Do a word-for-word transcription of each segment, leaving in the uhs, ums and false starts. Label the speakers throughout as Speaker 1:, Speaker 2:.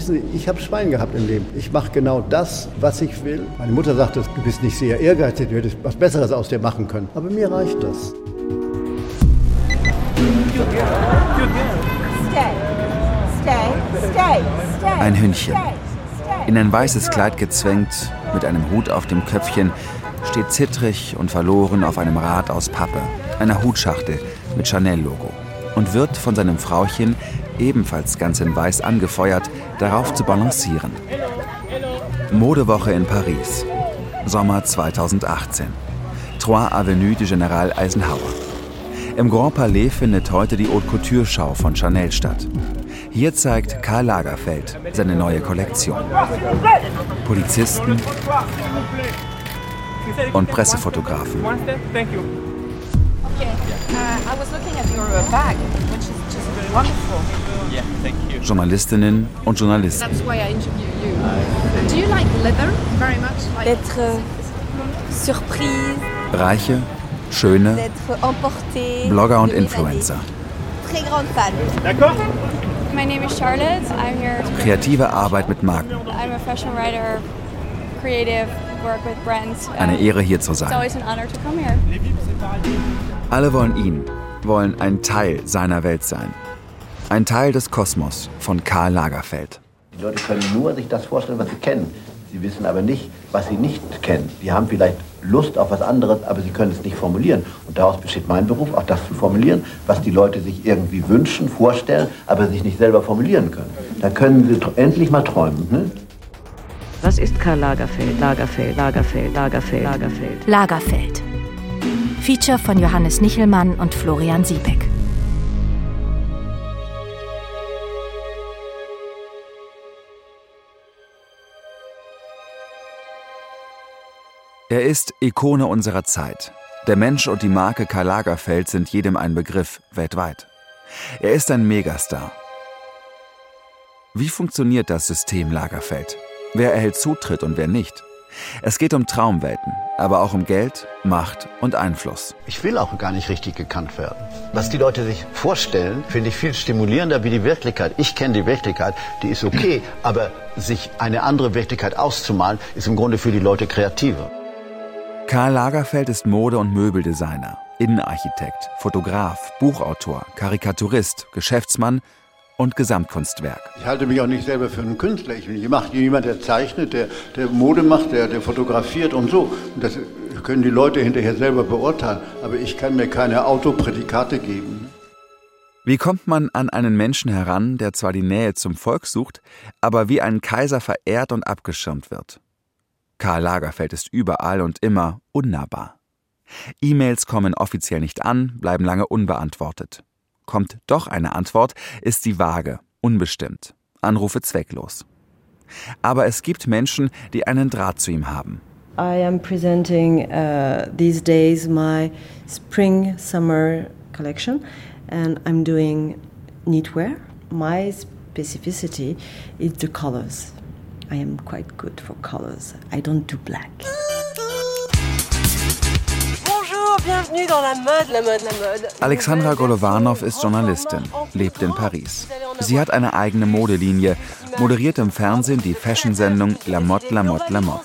Speaker 1: wissen Sie, ich habe Schwein gehabt im Leben. Ich mache genau das, was ich will. Meine Mutter sagte, du bist nicht sehr ehrgeizig, du hättest was Besseres aus dir machen können. Aber mir reicht das.
Speaker 2: Ein Hündchen. In ein weißes Kleid gezwängt, mit einem Hut auf dem Köpfchen, steht zittrig und verloren auf einem Rad aus Pappe, einer Hutschachtel mit Chanel-Logo, und wird von seinem Frauchen, ebenfalls ganz in weiß angefeuert, darauf zu balancieren. Modewoche in Paris, Sommer zweitausendachtzehn. Trois Avenue du General Eisenhower. Im Grand Palais findet heute die Haute Couture-Schau von Chanel statt. Hier zeigt Karl Lagerfeld seine neue Kollektion. Polizisten und Pressefotografen. Journalistinnen und Journalisten. Reiche, schöne, Blogger und Influencer.
Speaker 3: My name is Charlotte. I'm here.
Speaker 2: Kreative Arbeit mit Marken.
Speaker 3: I'm a fashion writer, creative, work with brands.
Speaker 2: Eine Ehre, hier zu
Speaker 3: It's
Speaker 2: sein.
Speaker 3: always an honor to come here.
Speaker 2: Alle wollen ihn, wollen ein Teil seiner Welt sein. Ein Teil des Kosmos von Karl Lagerfeld.
Speaker 4: Die Leute können nur sich das vorstellen, was sie kennen. Sie wissen aber nicht, was sie nicht kennen. Die haben vielleicht Lust auf was anderes, aber sie können es nicht formulieren. Und daraus besteht mein Beruf, auch das zu formulieren, was die Leute sich irgendwie wünschen, vorstellen, aber sich nicht selber formulieren können. Da können sie tr- endlich mal träumen. Ne?
Speaker 5: Was ist Karl Lagerfeld? Lagerfeld, Lagerfeld, Lagerfeld, Lagerfeld.
Speaker 6: Lagerfeld. Feature von Johannes Nichelmann und Florian Siebeck.
Speaker 2: Er ist Ikone unserer Zeit. Der Mensch und die Marke Karl Lagerfeld sind jedem ein Begriff, weltweit. Er ist ein Megastar. Wie funktioniert das System Lagerfeld? Wer erhält Zutritt und wer nicht? Es geht um Traumwelten, aber auch um Geld, Macht und Einfluss.
Speaker 4: Ich will auch gar nicht richtig gekannt werden. Was die Leute sich vorstellen, finde ich viel stimulierender wie die Wirklichkeit. Ich kenne die Wirklichkeit, die ist okay, aber sich eine andere Wirklichkeit auszumalen, ist im Grunde für die Leute kreativer.
Speaker 2: Karl Lagerfeld ist Mode- und Möbeldesigner, Innenarchitekt, Fotograf, Buchautor, Karikaturist, Geschäftsmann und Gesamtkunstwerk.
Speaker 1: Ich halte mich auch nicht selber für einen Künstler. Ich bin jemand, der zeichnet, der, der Mode macht, der, der fotografiert und so. Und das können die Leute hinterher selber beurteilen. Aber ich kann mir keine Autoprädikate geben.
Speaker 2: Wie kommt man an einen Menschen heran, der zwar die Nähe zum Volk sucht, aber wie ein Kaiser verehrt und abgeschirmt wird? Karl Lagerfeld ist überall und immer unnahbar. E-Mails kommen offiziell nicht an, bleiben lange unbeantwortet. Kommt doch eine Antwort, ist sie vage, unbestimmt, Anrufe zwecklos. Aber es gibt Menschen, die einen Draht zu ihm haben.
Speaker 5: I am presenting uh, these days my spring-summer collection and I'm doing knitwear. My specificity is the colors. I am quite good for colors. I don't do black.
Speaker 7: Bienvenue dans la mode, la mode, la mode.
Speaker 2: Alexandra Golovanov ist Journalistin, lebt in Paris. Sie hat eine eigene Modelinie, moderiert im Fernsehen die Fashion-Sendung La Mode, La Mode, La Mode.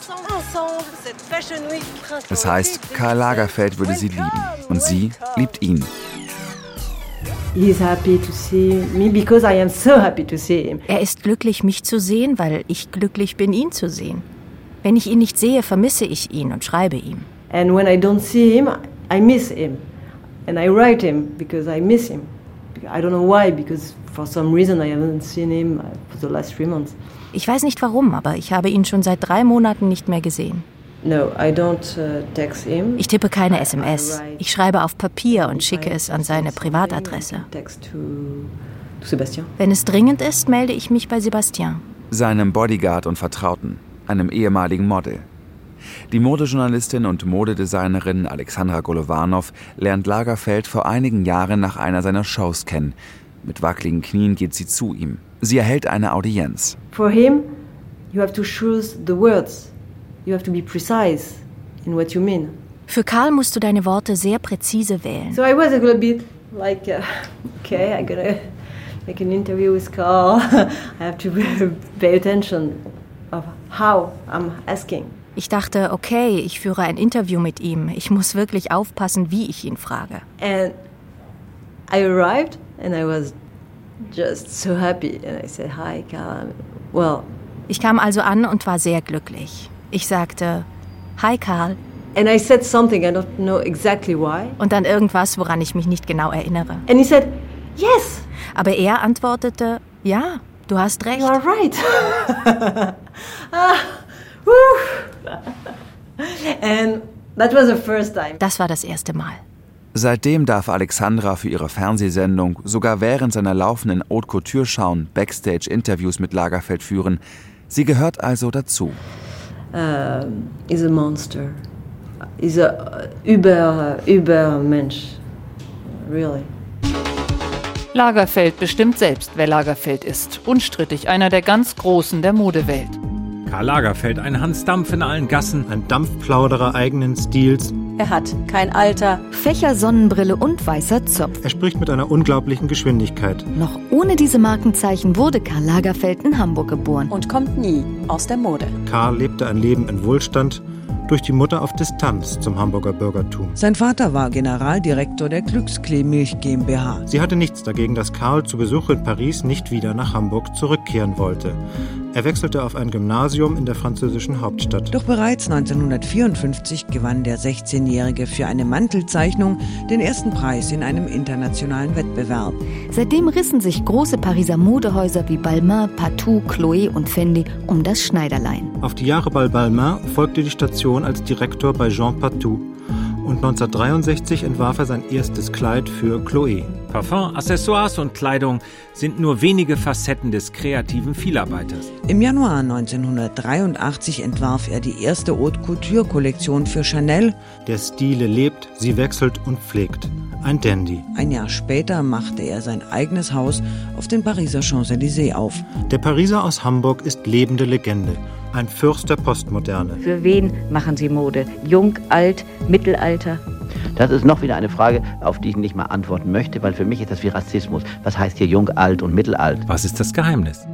Speaker 2: Das heißt, Karl Lagerfeld würde sie lieben und sie liebt ihn.
Speaker 5: He's happy to see me because I am so happy to see him.
Speaker 6: Er ist glücklich, mich zu sehen, weil ich glücklich bin, ihn zu sehen. Wenn ich ihn nicht sehe, vermisse ich ihn und schreibe ihm.
Speaker 5: And when I don't see him, I miss him. And I write him because I miss him. I don't know why, because for some reason I haven't seen him for the last three months.
Speaker 6: Ich weiß nicht warum, aber ich habe ihn schon seit drei Monaten nicht mehr gesehen.
Speaker 5: No, I don't uh, text him.
Speaker 6: Ich tippe keine S M S. Ich schreibe auf Papier und schicke es an seine Privatadresse.
Speaker 5: Text to, to Sebastian.
Speaker 6: Wenn es dringend ist, melde ich mich bei Sebastian.
Speaker 2: Seinem Bodyguard und Vertrauten, einem ehemaligen Model. Die Modejournalistin und Modedesignerin Alexandra Golovanov lernt Lagerfeld vor einigen Jahren nach einer seiner Shows kennen. Mit wackeligen Knien geht sie zu ihm. Sie erhält eine Audienz.
Speaker 5: For him, you have to choose the words. You have to be precise in what you mean.
Speaker 6: Für Karl musst du deine Worte sehr präzise wählen.
Speaker 5: So I was a little bit like, uh, okay, I'm gonna make an interview with Carl, I have to pay attention of how I'm asking.
Speaker 6: Ich dachte, okay, ich führe ein Interview mit ihm. Ich muss wirklich aufpassen, wie ich ihn frage.
Speaker 5: And I arrived and I was just so happy. And I said, hi, Carl. Well.
Speaker 6: Ich kam also an und war sehr glücklich. Ich sagte, hi, Carl.
Speaker 5: And I said something, I don't know exactly why.
Speaker 6: Und dann irgendwas, woran ich mich nicht genau erinnere.
Speaker 5: And he said, yes.
Speaker 6: Aber er antwortete, ja, du hast recht.
Speaker 5: You are right. ah, And that was the first time.
Speaker 6: Das war das erste Mal.
Speaker 2: Seitdem darf Alexandra für ihre Fernsehsendung sogar während seiner laufenden Haute Couture-Schauen Backstage-Interviews mit Lagerfeld führen. Sie gehört also dazu.
Speaker 5: Uh, he's a monster. He's a über, Übermensch. Really.
Speaker 8: Lagerfeld bestimmt selbst, wer Lagerfeld ist. Unstrittig einer der ganz Großen der Modewelt.
Speaker 9: Karl Lagerfeld, ein Hans Dampf in allen Gassen, ein Dampfplauderer eigenen Stils.
Speaker 7: Er hat kein Alter.
Speaker 10: Fächer, Sonnenbrille und weißer Zopf.
Speaker 9: Er spricht mit einer unglaublichen Geschwindigkeit.
Speaker 10: Noch ohne diese Markenzeichen wurde Karl Lagerfeld in Hamburg geboren.
Speaker 7: Und kommt nie aus der Mode.
Speaker 9: Karl lebte ein Leben in Wohlstand, durch die Mutter auf Distanz zum Hamburger Bürgertum.
Speaker 11: Sein Vater war Generaldirektor der Glücksklee Milch GmbH.
Speaker 9: Sie hatte nichts dagegen, dass Karl zu Besuch in Paris nicht wieder nach Hamburg zurückkehren wollte. Er wechselte auf ein Gymnasium in der französischen Hauptstadt.
Speaker 11: Doch bereits neunzehnhundertvierundfünfzig gewann der sechzehnjährige für eine Mantelzeichnung den ersten Preis in einem internationalen Wettbewerb.
Speaker 10: Seitdem rissen sich große Pariser Modehäuser wie Balmain, Patou, Chloé und Fendi um das Schneiderlein.
Speaker 9: Auf die Jahre bei Balmain folgte die Station als Direktor bei Jean Patou. Und neunzehnhundertdreiundsechzig entwarf er sein erstes Kleid für Chloé. Parfum, Accessoires und Kleidung sind nur wenige Facetten des kreativen Vielarbeiters.
Speaker 11: Im Januar neunzehnhundertdreiundachtzig entwarf er die erste Haute Couture-Kollektion für Chanel.
Speaker 9: Der Stile lebt, sie wechselt und pflegt. Ein Dandy.
Speaker 11: Ein Jahr später machte er sein eigenes Haus auf den Pariser Champs-Élysées auf.
Speaker 9: Der Pariser aus Hamburg ist lebende Legende. Ein Fürst der Postmoderne.
Speaker 12: Für wen machen Sie Mode? Jung, alt, Mittelalter?
Speaker 4: Das ist noch wieder eine Frage, auf die ich nicht mal antworten möchte, weil für mich ist das wie Rassismus. Was heißt hier jung, alt und mittelalt?
Speaker 9: Was ist das Geheimnis?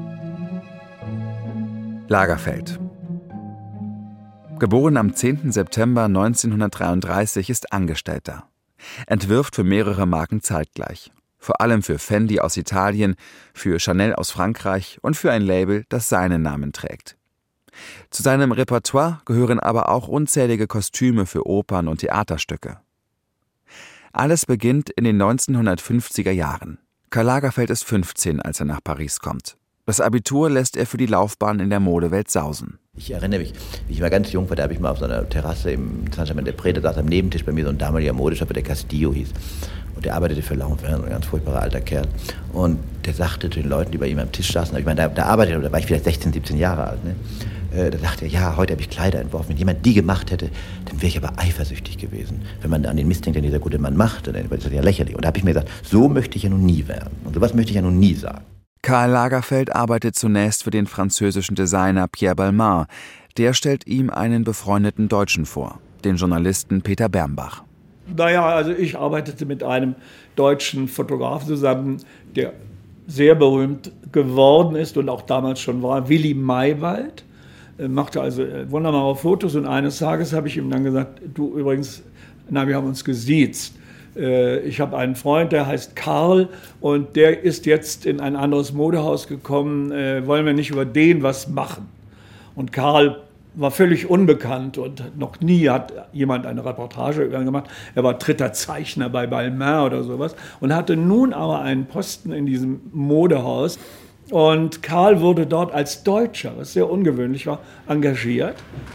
Speaker 2: Lagerfeld. Geboren am zehnten September neunzehnhundertdreiunddreißig, ist Angestellter. Entwirft für mehrere Marken zeitgleich. Vor allem für Fendi aus Italien, für Chanel aus Frankreich und für ein Label, das seinen Namen trägt. Zu seinem Repertoire gehören aber auch unzählige Kostüme für Opern und Theaterstücke. Alles beginnt in den neunzehnhundertfünfziger Jahren. Karl Lagerfeld ist fünfzehn, als er nach Paris kommt. Das Abitur lässt er für die Laufbahn in der Modewelt sausen.
Speaker 4: Ich erinnere mich, wie ich mal ganz jung war, da habe ich mal auf so einer Terrasse im Saint-Germain-des-Prés, da saß am Nebentisch bei mir so ein damaliger Modeschöpfer, der Castillo hieß. Und der arbeitete für Lanvin, ein ganz furchtbarer alter Kerl. Und der sagte den Leuten, die bei ihm am Tisch saßen, ich meine, da, da arbeitete, da war ich vielleicht sechzehn, siebzehn Jahre alt, ne? Da dachte er, ja, heute habe ich Kleider entworfen. Wenn jemand die gemacht hätte, dann wäre ich aber eifersüchtig gewesen. Wenn man an den Mist denkt, den dieser gute Mann macht, dann ist das ja lächerlich. Und da habe ich mir gesagt, so möchte ich ja nun nie werden. Und sowas möchte ich ja nun nie sagen.
Speaker 2: Karl Lagerfeld arbeitet zunächst für den französischen Designer Pierre Balmain. Der stellt ihm einen befreundeten Deutschen vor, den Journalisten Peter Bernbach.
Speaker 13: Naja, also ich arbeitete mit einem deutschen Fotografen zusammen, der sehr berühmt geworden ist und auch damals schon war, Willy Maywald. Machte also wunderbare Fotos und eines Tages habe ich ihm dann gesagt, du übrigens, na, wir haben uns gesiezt. Ich habe einen Freund, der heißt Karl und der ist jetzt in ein anderes Modehaus gekommen, wollen wir nicht über den was machen? Und Karl war völlig unbekannt und noch nie hat jemand eine Reportage über ihn gemacht. Er war dritter Zeichner bei Balmain oder sowas und hatte nun aber einen Posten in diesem Modehaus. Und Karl wurde dort als Deutscher, was sehr ungewöhnlich war, engagiert.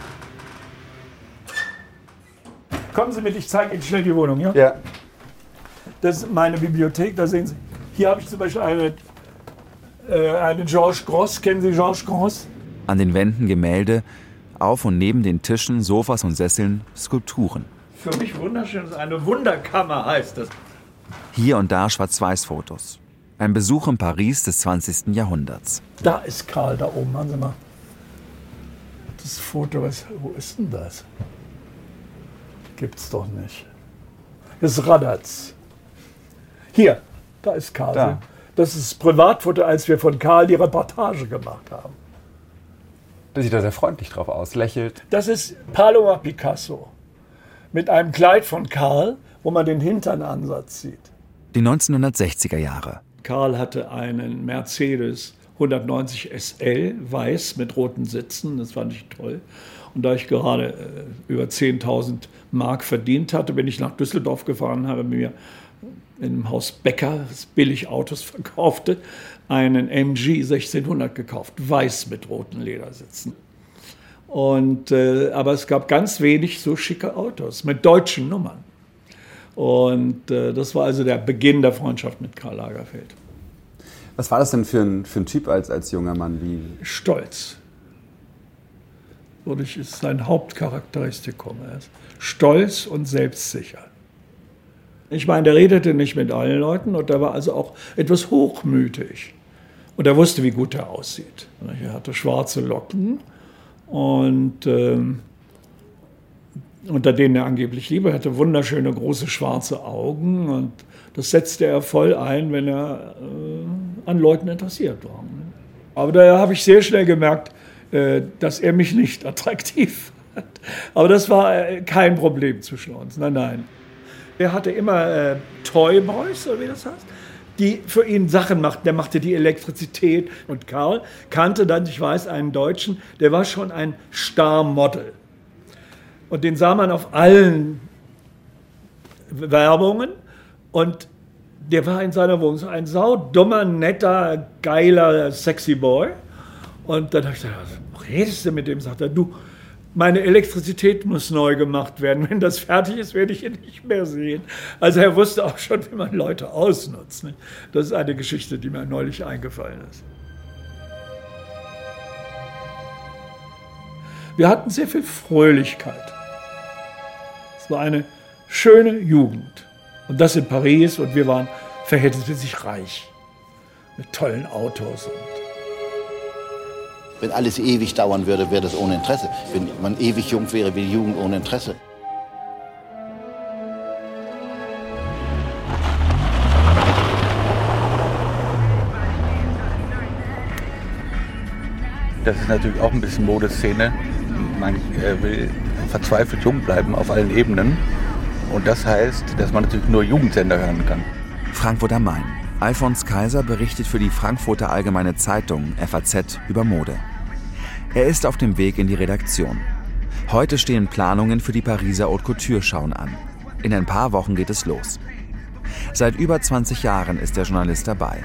Speaker 13: Kommen Sie mit, ich zeige Ihnen schnell die Wohnung, ja?
Speaker 1: Ja.
Speaker 13: Das ist meine Bibliothek, da sehen Sie. Hier habe ich zum Beispiel eine, äh, eine Georges Gross. Kennen Sie Georges Gross?
Speaker 2: An den Wänden Gemälde, auf und neben den Tischen, Sofas und Sesseln Skulpturen.
Speaker 13: Für mich wunderschön, eine Wunderkammer heißt das.
Speaker 2: Hier und da Schwarz-Weiß-Fotos. Ein Besuch in Paris des zwanzigsten Jahrhunderts.
Speaker 13: Da ist Karl, da oben, machen Sie mal. Das Foto, was, wo ist denn das? Gibt's doch nicht. Das ist Radatz. Hier, da ist Karl.
Speaker 1: Da.
Speaker 13: Das ist das Privatfoto, als wir von Karl die Reportage gemacht haben.
Speaker 14: Der sieht da sehr freundlich drauf aus, lächelt.
Speaker 13: Das ist Paloma Picasso mit einem Kleid von Karl, wo man den Hinternansatz sieht.
Speaker 2: Die neunzehnhundertsechziger Jahre.
Speaker 13: Karl hatte einen Mercedes hundertneunzig S L, weiß mit roten Sitzen, das fand ich toll. Und da ich gerade äh, über zehntausend Mark verdient hatte, bin ich nach Düsseldorf gefahren, habe mir in einem Haus Becker, das billig Autos verkaufte, einen M G sechzehnhundert gekauft, weiß mit roten Ledersitzen. Und, äh, aber es gab ganz wenig so schicke Autos mit deutschen Nummern. Und äh, das war also der Beginn der Freundschaft mit Karl Lagerfeld.
Speaker 14: Was war das denn für ein, für ein Typ als, als junger Mann? Wie?
Speaker 13: Stolz. Das ist sein Hauptcharakteristikum. Er ist stolz und selbstsicher. Ich meine, der redete nicht mit allen Leuten und er war also auch etwas hochmütig. Und er wusste, wie gut er aussieht. Er hatte schwarze Locken und ähm, unter denen er angeblich lieber hatte, wunderschöne große schwarze Augen. Und das setzte er voll ein, wenn er äh, an Leuten interessiert war. Aber da habe ich sehr schnell gemerkt, äh, dass er mich nicht attraktiv fand. Aber das war äh, kein Problem zwischen uns. Nein, nein. Er hatte immer äh, Toyboys, oder wie das heißt, die für ihn Sachen machten. Der machte die Elektrizität. Und Karl kannte dann, ich weiß, einen Deutschen, der war schon ein Star-Model. Und den sah man auf allen Werbungen. Und der war in seiner Wohnung so ein saudummer, netter, geiler, sexy Boy. Und dann habe ich gedacht, was redest du mit dem? Sagt er, du, meine Elektrizität muss neu gemacht werden. Wenn das fertig ist, werde ich ihn nicht mehr sehen. Also er wusste auch schon, wie man Leute ausnutzt. Das ist eine Geschichte, die mir neulich eingefallen ist. Wir hatten sehr viel Fröhlichkeit. Es war eine schöne Jugend. Und das in Paris. Und wir waren verhältnismäßig reich. Mit tollen Autos. Und
Speaker 4: wenn alles ewig dauern würde, wäre das ohne Interesse. Wenn man ewig jung wäre, wäre die Jugend ohne Interesse.
Speaker 15: Das ist natürlich auch ein bisschen Modeszene. Man äh, will verzweifelt jung bleiben auf allen Ebenen. Und das heißt, dass man natürlich nur Jugendsender hören kann.
Speaker 2: Frankfurt am Main. Alfons Kaiser berichtet für die Frankfurter Allgemeine Zeitung, F A Z, über Mode. Er ist auf dem Weg in die Redaktion. Heute stehen Planungen für die Pariser Haute Couture-Schauen an. In ein paar Wochen geht es los. Seit über zwanzig Jahren ist der Journalist dabei.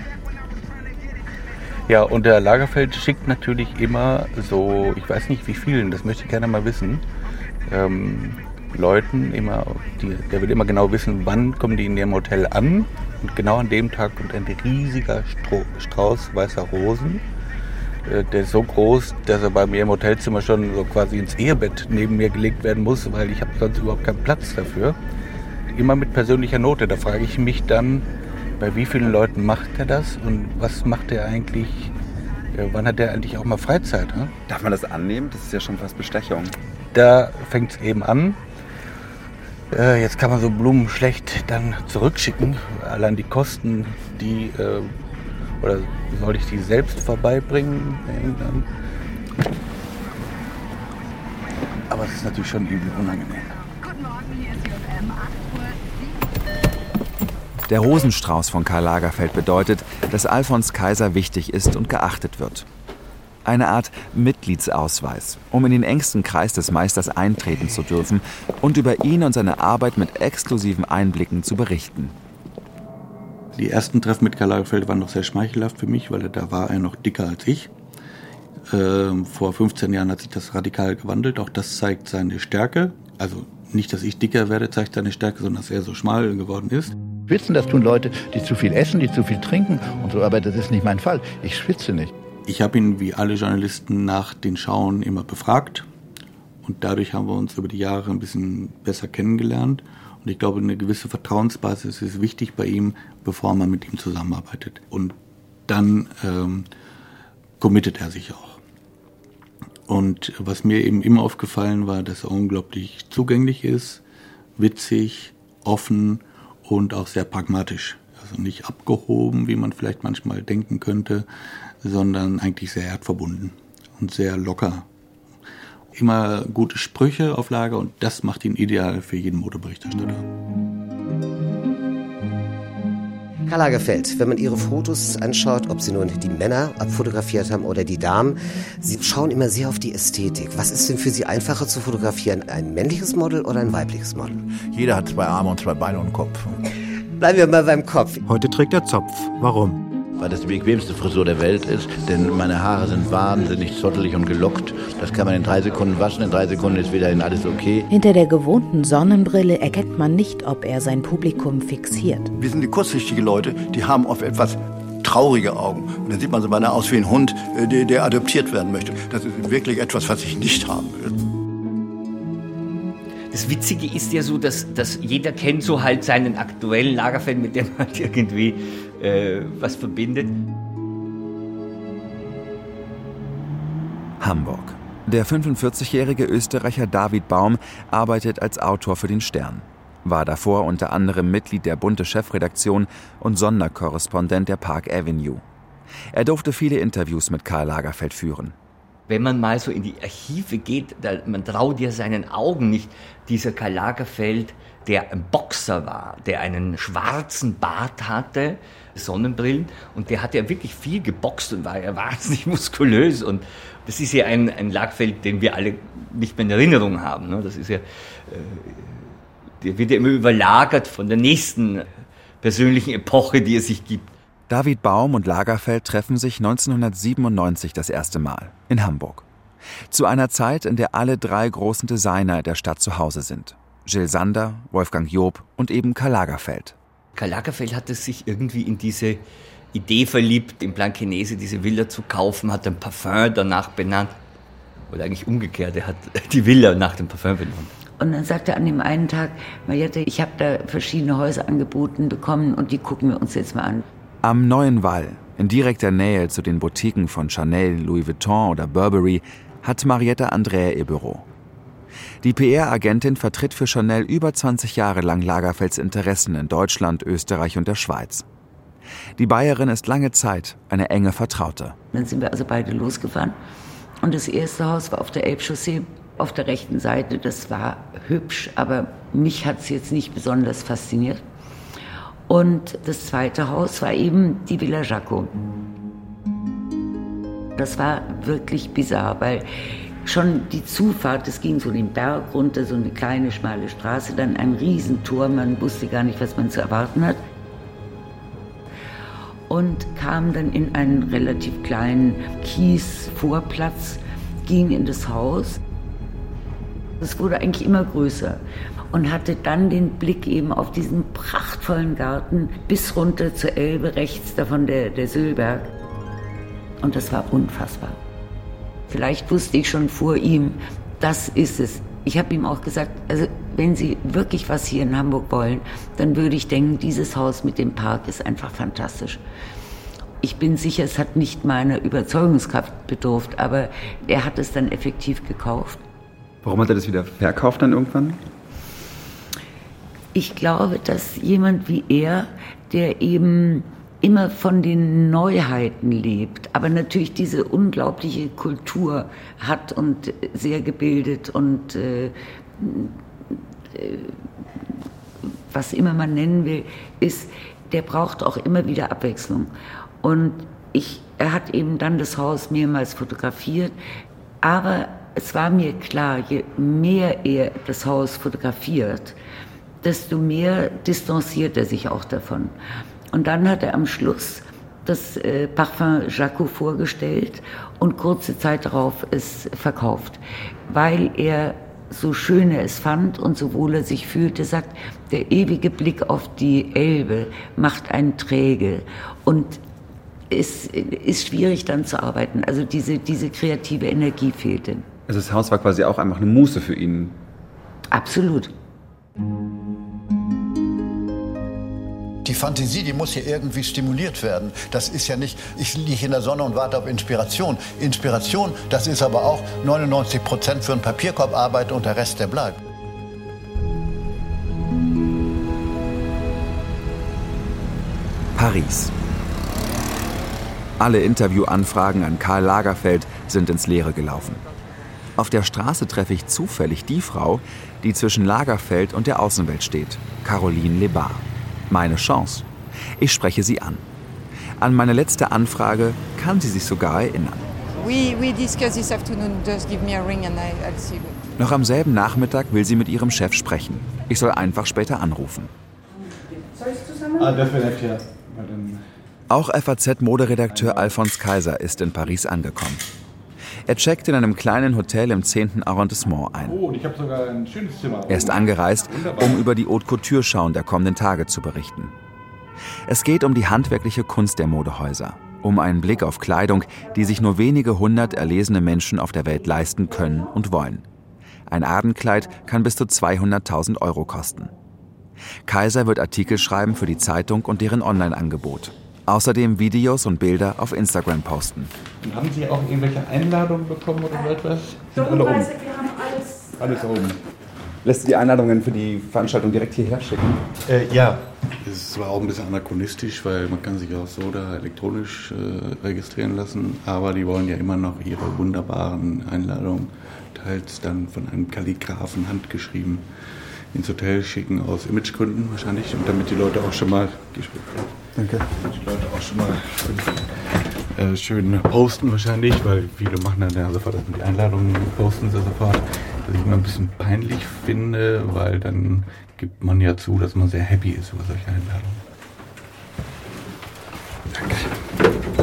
Speaker 15: Ja, und der Lagerfeld schickt natürlich immer so, ich weiß nicht wie vielen, das möchte ich gerne mal wissen, ähm, Leuten immer, die, der will immer genau wissen, wann kommen die in ihrem Hotel an. Und genau an dem Tag kommt ein riesiger Stro- Strauß weißer Rosen. Äh, der ist so groß, dass er bei mir im Hotelzimmer schon so quasi ins Ehebett neben mir gelegt werden muss, weil ich habe sonst überhaupt keinen Platz dafür. Immer mit persönlicher Note. Da frage ich mich dann, bei wie vielen Leuten macht er das und was macht er eigentlich, äh, wann hat er eigentlich auch mal Freizeit? Hm?
Speaker 14: Darf man das annehmen? Das ist ja schon fast Bestechung.
Speaker 15: Da fängt es eben an. Äh, jetzt kann man so Blumen schlecht dann zurückschicken. Allein die Kosten, die, äh, oder soll ich die selbst vorbeibringen? Aber es ist natürlich schon übel unangenehm.
Speaker 16: Guten Morgen, hier ist J M, acht Uhr.
Speaker 2: Der Rosenstrauß von Karl Lagerfeld bedeutet, dass Alfons Kaiser wichtig ist und geachtet wird. Eine Art Mitgliedsausweis, um in den engsten Kreis des Meisters eintreten zu dürfen und über ihn und seine Arbeit mit exklusiven Einblicken zu berichten.
Speaker 15: Die ersten Treffen mit Karl Lagerfeld waren noch sehr schmeichelhaft für mich, weil da war er noch dicker als ich. Ähm, vor fünfzehn Jahren hat sich das radikal gewandelt. Auch das zeigt seine Stärke. Also nicht, dass ich dicker werde, zeigt seine Stärke, sondern dass er so schmal geworden ist.
Speaker 4: Schwitzen, das tun Leute, die zu viel essen, die zu viel trinken und so. Aber das ist nicht mein Fall. Ich schwitze nicht.
Speaker 15: Ich habe ihn wie alle Journalisten nach den Schauen immer befragt. Und dadurch haben wir uns über die Jahre ein bisschen besser kennengelernt. Und ich glaube, eine gewisse Vertrauensbasis ist wichtig bei ihm, bevor man mit ihm zusammenarbeitet. Und dann ähm, committet er sich auch. Und was mir eben immer aufgefallen war, dass er unglaublich zugänglich ist, witzig, offen und auch sehr pragmatisch. Also nicht abgehoben, wie man vielleicht manchmal denken könnte, sondern eigentlich sehr erdverbunden und sehr locker. Immer gute Sprüche auf Lager und das macht ihn ideal für jeden Modeberichterstatter.
Speaker 17: Karl Lagerfeld, wenn man Ihre Fotos anschaut, ob Sie nun die Männer abfotografiert haben oder die Damen, Sie schauen immer sehr auf die Ästhetik. Was ist denn für Sie einfacher zu fotografieren, ein männliches Model oder ein weibliches Model?
Speaker 4: Jeder hat zwei Arme und zwei Beine und einen Kopf.
Speaker 17: Bleiben wir mal beim Kopf.
Speaker 9: Heute trägt er Zopf. Warum?
Speaker 4: Weil das die bequemste Frisur der Welt ist, denn meine Haare sind wahnsinnig zottelig und gelockt. Das kann man in drei Sekunden waschen, in drei Sekunden ist wieder in alles okay.
Speaker 12: Hinter der gewohnten Sonnenbrille erkennt man nicht, ob er sein Publikum fixiert.
Speaker 1: Wir sind die kurzsichtigen Leute, die haben oft etwas traurige Augen. Und dann sieht man so beinahe aus wie ein Hund, der, der adoptiert werden möchte. Das ist wirklich etwas, was ich nicht haben will.
Speaker 18: Das Witzige ist ja so, dass, dass jeder kennt so halt seinen aktuellen Lagerfeld, mit dem man irgendwie äh, was verbindet.
Speaker 2: Hamburg. Der fünfundvierzigjährige Österreicher David Baum arbeitet als Autor für den Stern. War davor unter anderem Mitglied der Bunte-Chefredaktion und Sonderkorrespondent der Park Avenue. Er durfte viele Interviews mit Karl Lagerfeld führen.
Speaker 18: Wenn man mal so in die Archive geht, da, man traut ja seinen Augen nicht. Dieser Karl Lagerfeld, der ein Boxer war, der einen schwarzen Bart hatte, Sonnenbrillen, und der hat ja wirklich viel geboxt und war ja wahnsinnig muskulös. Und das ist ja ein, ein Lagerfeld, den wir alle nicht mehr in Erinnerung haben. Ne? Das ist ja, äh, der wird ja immer überlagert von der nächsten persönlichen Epoche, die es sich gibt.
Speaker 2: David Baum und Lagerfeld treffen sich neunzehnhundertsiebenundneunzig das erste Mal in Hamburg. Zu einer Zeit, in der alle drei großen Designer der Stadt zu Hause sind. Jill Sander, Wolfgang Job und eben Karl Lagerfeld.
Speaker 18: Karl Lagerfeld hatte sich irgendwie in diese Idee verliebt, in Blankenese diese Villa zu kaufen, hat ein Parfum danach benannt. Oder eigentlich umgekehrt, er hat die Villa nach dem Parfum benannt.
Speaker 12: Und dann sagte er an dem einen Tag, Mariette, ich habe da verschiedene Häuser angeboten bekommen und die gucken wir uns jetzt mal an.
Speaker 2: Am Neuen Wall, in direkter Nähe zu den Boutiquen von Chanel, Louis Vuitton oder Burberry, hat Marietta Andrea ihr Büro. Die P R-Agentin vertritt für Chanel über zwanzig Jahre lang Lagerfelds Interessen in Deutschland, Österreich und der Schweiz. Die Bayerin ist lange Zeit eine enge Vertraute.
Speaker 12: Dann sind wir also beide losgefahren und das erste Haus war auf der Elbchaussee, auf der rechten Seite. Das war hübsch, aber mich hat es jetzt nicht besonders fasziniert. Und das zweite Haus war eben die Villa Jaco. Das war wirklich bizarr, weil schon die Zufahrt, es ging so den Berg runter, so eine kleine, schmale Straße, dann ein Riesentor, man wusste gar nicht, was man zu erwarten hat. Und kam dann in einen relativ kleinen Kiesvorplatz, ging in das Haus. Es wurde eigentlich immer größer. Und hatte dann den Blick eben auf diesen prachtvollen Garten bis runter zur Elbe, rechts davon der, der Söllberg. Und das war unfassbar. Vielleicht wusste ich schon vor ihm, das ist es. Ich habe ihm auch gesagt, also wenn Sie wirklich was hier in Hamburg wollen, dann würde ich denken, dieses Haus mit dem Park ist einfach fantastisch. Ich bin sicher, es hat nicht meiner Überzeugungskraft bedurft, aber er hat es dann effektiv gekauft.
Speaker 14: Warum hat er das wieder verkauft dann irgendwann?
Speaker 12: Ich glaube, dass jemand wie er, der eben immer von den Neuheiten lebt, aber natürlich diese unglaubliche Kultur hat und sehr gebildet und äh, äh, was immer man nennen will, ist, der braucht auch immer wieder Abwechslung. Und ich, er hat eben dann das Haus mehrmals fotografiert, aber es war mir klar, je mehr er das Haus fotografiert, desto mehr distanziert er sich auch davon. Und dann hat er am Schluss das äh, Parfum Jaco vorgestellt und kurze Zeit darauf es verkauft, weil er, so schön er es fand und so wohl er sich fühlte, sagt, der ewige Blick auf die Elbe macht einen träge und es ist schwierig dann zu arbeiten. Also diese, diese kreative Energie fehlte.
Speaker 14: Also das Haus war quasi auch einfach eine Muße für ihn?
Speaker 12: Absolut.
Speaker 1: Die Fantasie, die muss hier irgendwie stimuliert werden. Das ist ja nicht, ich liege in der Sonne und warte auf Inspiration. Inspiration, das ist aber auch neunundneunzig Prozent für einen Papierkorb Arbeit und der Rest, der bleibt.
Speaker 2: Paris. Alle Interviewanfragen an Karl Lagerfeld sind ins Leere gelaufen. Auf der Straße treffe ich zufällig die Frau, die zwischen Lagerfeld und der Außenwelt steht, Caroline Lebar. Meine Chance. Ich spreche sie an. An meine letzte Anfrage kann sie sich sogar erinnern.
Speaker 19: We, we discuss this afternoon. Just give me a ring and I, I'll see you.
Speaker 2: Noch am selben Nachmittag will sie mit ihrem Chef sprechen. Ich soll einfach später anrufen.
Speaker 15: Ah, das wäre nett, ja.
Speaker 2: Auch F A Z-Moderedakteur Alfons Kaiser ist in Paris angekommen. Er checkt in einem kleinen Hotel im zehnten Arrondissement ein.
Speaker 15: Oh, ich habe sogar ein schönes Zimmer.
Speaker 2: Er ist angereist, um über die Haute Couture-Schauen der kommenden Tage zu berichten. Es geht um die handwerkliche Kunst der Modehäuser, um einen Blick auf Kleidung, die sich nur wenige hundert erlesene Menschen auf der Welt leisten können und wollen. Ein Abendkleid kann bis zu zweihunderttausend Euro kosten. Kaiser wird Artikel schreiben für die Zeitung und deren Online-Angebot. Außerdem Videos und Bilder auf Instagram posten.
Speaker 15: Und haben Sie auch irgendwelche Einladungen bekommen oder so etwas? Sind alle oben?
Speaker 19: Wir haben alles.
Speaker 15: Alles oben.
Speaker 14: Lässt du die Einladungen für die Veranstaltung direkt hierher schicken?
Speaker 15: Äh, ja. Es ist zwar auch ein bisschen anachronistisch, weil man kann sich auch so da elektronisch äh, registrieren lassen, aber die wollen ja immer noch ihre wunderbaren Einladungen, teils dann von einem Kalligraphen handgeschrieben, ins Hotel schicken, aus Imagegründen wahrscheinlich, und damit die Leute auch schon mal,
Speaker 14: Danke.
Speaker 15: die Leute auch schon mal äh, schön posten wahrscheinlich, weil viele machen dann ja sofort die Einladungen, posten sie sofort. Was ich immer ein bisschen peinlich finde, weil dann gibt man ja zu, dass man sehr happy ist über solche Einladungen. Danke.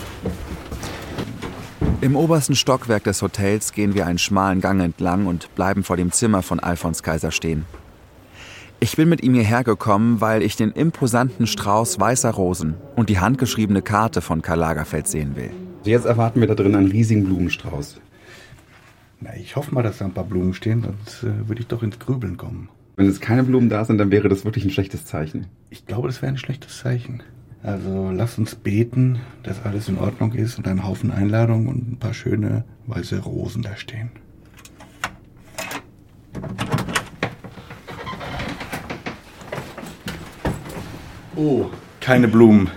Speaker 2: Im obersten Stockwerk des Hotels gehen wir einen schmalen Gang entlang und bleiben vor dem Zimmer von Alfons Kaiser stehen. Ich bin mit ihm hierher gekommen, weil ich den imposanten Strauß weißer Rosen und die handgeschriebene Karte von Karl Lagerfeld sehen will.
Speaker 14: Jetzt erwarten wir da drin einen riesigen Blumenstrauß.
Speaker 15: Na, ich hoffe mal, dass da ein paar Blumen stehen, sonst äh, würde ich doch ins Grübeln kommen.
Speaker 14: Wenn es keine Blumen da sind, dann wäre das wirklich ein schlechtes Zeichen.
Speaker 15: Ich glaube, das wäre ein schlechtes Zeichen. Also lasst uns beten, dass alles in Ordnung ist und ein Haufen Einladungen und ein paar schöne weiße Rosen da stehen. Oh, keine Blumen.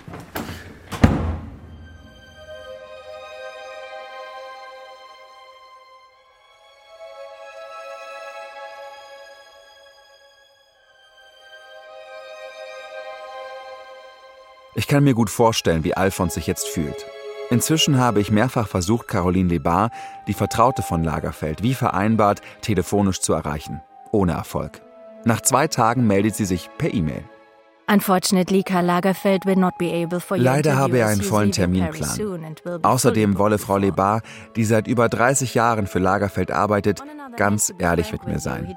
Speaker 2: Ich kann mir gut vorstellen, wie Alfons sich jetzt fühlt. Inzwischen habe ich mehrfach versucht, Caroline Lebar, die Vertraute von Lagerfeld, wie vereinbart, telefonisch zu erreichen. Ohne Erfolg. Nach zwei Tagen meldet sie sich per E-Mail.
Speaker 6: Unfortunately, Karl Lagerfeld will not be able for
Speaker 2: Leider habe er einen vollen Terminplan. Außerdem wolle Frau Lebar, die seit über dreißig Jahren für Lagerfeld arbeitet, ganz ehrlich mit mir sein.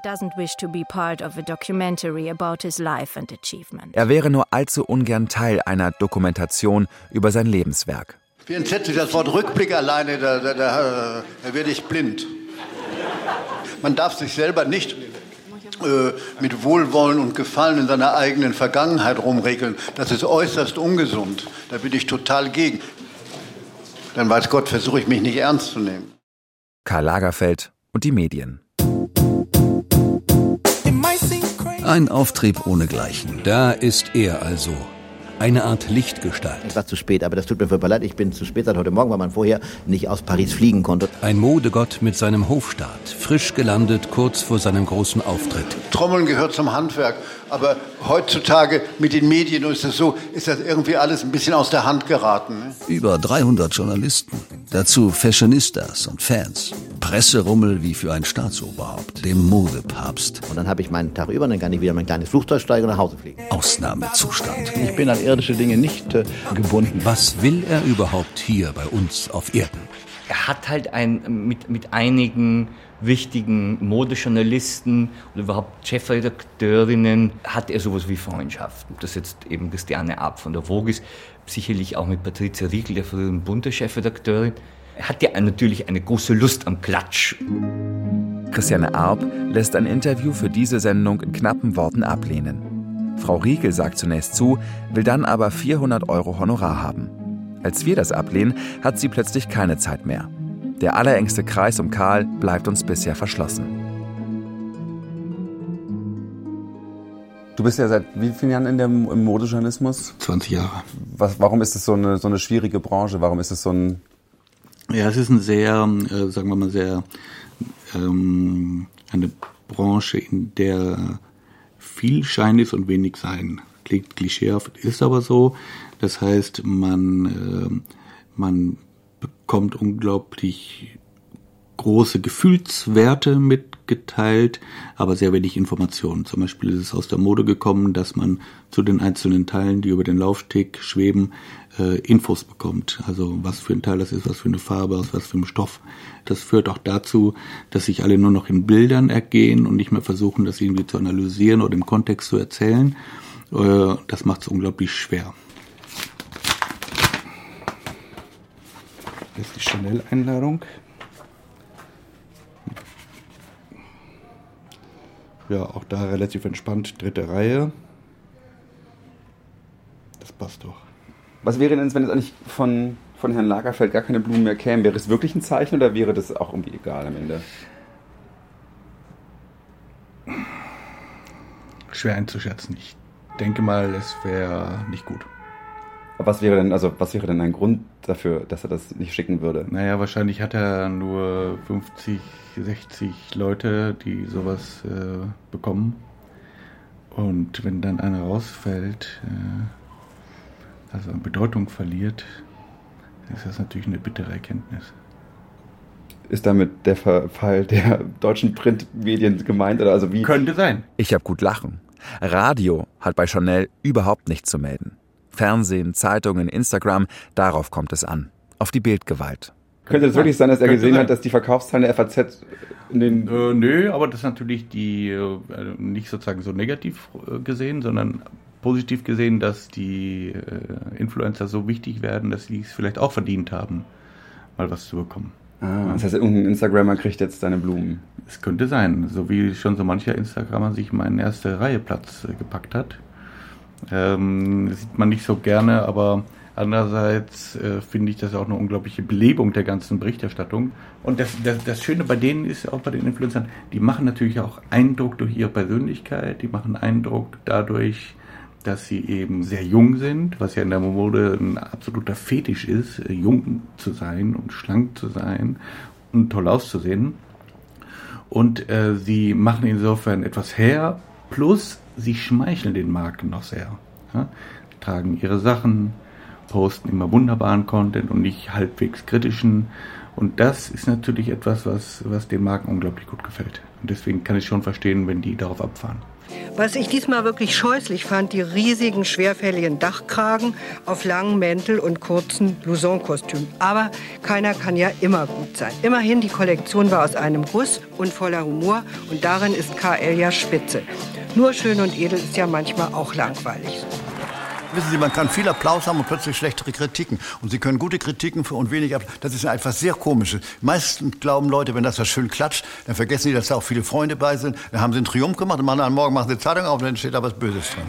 Speaker 2: Er wäre nur allzu ungern Teil einer Dokumentation über sein Lebenswerk.
Speaker 1: Wie entsetzlich, das Wort Rückblick alleine, da, da, da, da werde ich blind. Man darf sich selber nicht äh, mit Wohlwollen und Gefallen in seiner eigenen Vergangenheit rumregeln. Das ist äußerst ungesund. Da bin ich total gegen. Dann weiß Gott, versuche ich mich nicht ernst zu nehmen.
Speaker 2: Karl Lagerfeld und die Medien.
Speaker 20: Ein Auftrieb ohnegleichen. Da ist er also. Eine Art Lichtgestalt.
Speaker 4: Ich war zu spät, aber das tut mir furchtbar leid. Ich bin zu spät seit heute Morgen, weil man vorher nicht aus Paris fliegen konnte.
Speaker 20: Ein Modegott mit seinem Hofstaat. Frisch gelandet, kurz vor seinem großen Auftritt.
Speaker 1: Trommeln gehört zum Handwerk. Aber heutzutage mit den Medien ist es so, ist das irgendwie alles ein bisschen aus der Hand geraten. Ne?
Speaker 20: Über dreihundert Journalisten. Dazu Fashionistas und Fans. Presserummel wie für ein Staatsoberhaupt, dem Modepapst.
Speaker 4: Und dann habe ich meinen Tag über, dann kann ich wieder mein kleines Flugzeug steigen und nach Hause fliegen.
Speaker 20: Ausnahmezustand.
Speaker 4: Ich bin an irdische Dinge nicht äh, gebunden.
Speaker 20: Was will er überhaupt hier bei uns auf Erden?
Speaker 18: Er hat halt ein, mit, mit einigen wichtigen Modejournalisten und überhaupt Chefredakteurinnen hat er sowas wie Freundschaft. Ob das jetzt eben Christiane Arp von der Vogue ist, sicherlich auch mit Patricia Riegel, der früheren Bunte-Chefredakteurin. Er hat ja natürlich eine große Lust am Klatsch.
Speaker 2: Christiane Arp lässt ein Interview für diese Sendung in knappen Worten ablehnen. Frau Riegel sagt zunächst zu, will dann aber vierhundert Euro Honorar haben. Als wir das ablehnen, hat sie plötzlich keine Zeit mehr. Der allerengste Kreis um Karl bleibt uns bisher verschlossen.
Speaker 14: Du bist ja seit wie vielen Jahren in der, im Modejournalismus?
Speaker 15: zwanzig Jahre.
Speaker 14: Was, warum ist es so eine, so eine schwierige Branche? Warum ist es so ein...
Speaker 15: Ja, es ist ein sehr, äh, sagen wir mal, sehr ähm, eine Branche, in der viel Schein ist und wenig Sein. Klingt klischeehaft, ist aber so. Das heißt, man, äh, man bekommt unglaublich große Gefühlswerte mitgeteilt, aber sehr wenig Informationen. Zum Beispiel ist es aus der Mode gekommen, dass man zu den einzelnen Teilen, die über den Laufsteg schweben, äh, Infos bekommt. Also was für ein Teil das ist, was für eine Farbe, aus was für einem Stoff. Das führt auch dazu, dass sich alle nur noch in Bildern ergehen und nicht mehr versuchen, das irgendwie zu analysieren oder im Kontext zu erzählen. Äh, das macht es unglaublich schwer. Das ist die Chanel-Einladung. Ja, auch da relativ entspannt, dritte Reihe. Das passt doch.
Speaker 14: Was wäre denn, wenn jetzt eigentlich von, von Herrn Lagerfeld gar keine Blumen mehr kämen? Wäre es wirklich ein Zeichen oder wäre das auch irgendwie egal am Ende?
Speaker 15: Schwer einzuschätzen. Ich denke mal, es wäre nicht gut.
Speaker 14: Aber was wäre denn, also was wäre denn ein Grund dafür, dass er das nicht schicken würde?
Speaker 15: Naja, wahrscheinlich hat er nur fünfzig, sechzig Leute, die sowas äh, bekommen. Und wenn dann einer rausfällt, äh, also an Bedeutung verliert, ist das natürlich eine bittere Erkenntnis.
Speaker 14: Ist damit der Verfall der deutschen Printmedien gemeint? Oder also wie?
Speaker 15: Könnte sein.
Speaker 2: Ich hab gut lachen. Radio hat bei Chanel überhaupt nichts zu melden. Fernsehen, Zeitungen, Instagram, darauf kommt es an. Auf die Bildgewalt.
Speaker 14: Könnte es wirklich sein, dass er Könnte gesehen sein. hat, dass die Verkaufszahlen der F A Z in den...
Speaker 15: Äh, nö, aber das ist natürlich die äh, nicht sozusagen so negativ äh, gesehen, sondern positiv gesehen, dass die äh, Influencer so wichtig werden, dass sie es vielleicht auch verdient haben, mal was zu bekommen.
Speaker 14: Ah, das heißt, irgendein Instagrammer kriegt jetzt deine Blumen.
Speaker 15: Es könnte sein, so wie schon so mancher Instagrammer sich meinen erste Reihe Platz äh, gepackt hat. Ähm, das sieht man nicht so gerne, aber andererseits äh, finde ich das auch eine unglaubliche Belebung der ganzen Berichterstattung. Und das, das, das Schöne bei denen ist auch bei den Influencern, die machen natürlich auch Eindruck durch ihre Persönlichkeit, die machen Eindruck dadurch, dass sie eben sehr jung sind, was ja in der Mode ein absoluter Fetisch ist, jung zu sein und schlank zu sein und toll auszusehen. Und äh, sie machen insofern etwas her, plus sie schmeicheln den Marken noch sehr. Ja? Tragen ihre Sachen, posten immer wunderbaren Content und nicht halbwegs kritischen. Und das ist natürlich etwas, was, was den Marken unglaublich gut gefällt. Und deswegen kann ich schon verstehen, wenn die darauf abfahren.
Speaker 21: Was ich diesmal wirklich scheußlich fand, die riesigen, schwerfälligen Dachkragen auf langen Mäntel und kurzen Blouson-Kostümen. Aber keiner kann ja immer gut sein. Immerhin, die Kollektion war aus einem Guss und voller Humor und darin ist K L ja spitze. Nur schön und edel ist ja manchmal auch langweilig.
Speaker 1: Wissen Sie, man kann viel Applaus haben und plötzlich schlechtere Kritiken. Und Sie können gute Kritiken für und wenig Applaus. Das ist etwas sehr Komisches. Meistens glauben Leute, wenn das da schön klatscht, dann vergessen sie, dass da auch viele Freunde bei sind. Dann haben sie einen Triumph gemacht und am Morgen machen sie die Zeitung auf und dann steht da was Böses drin.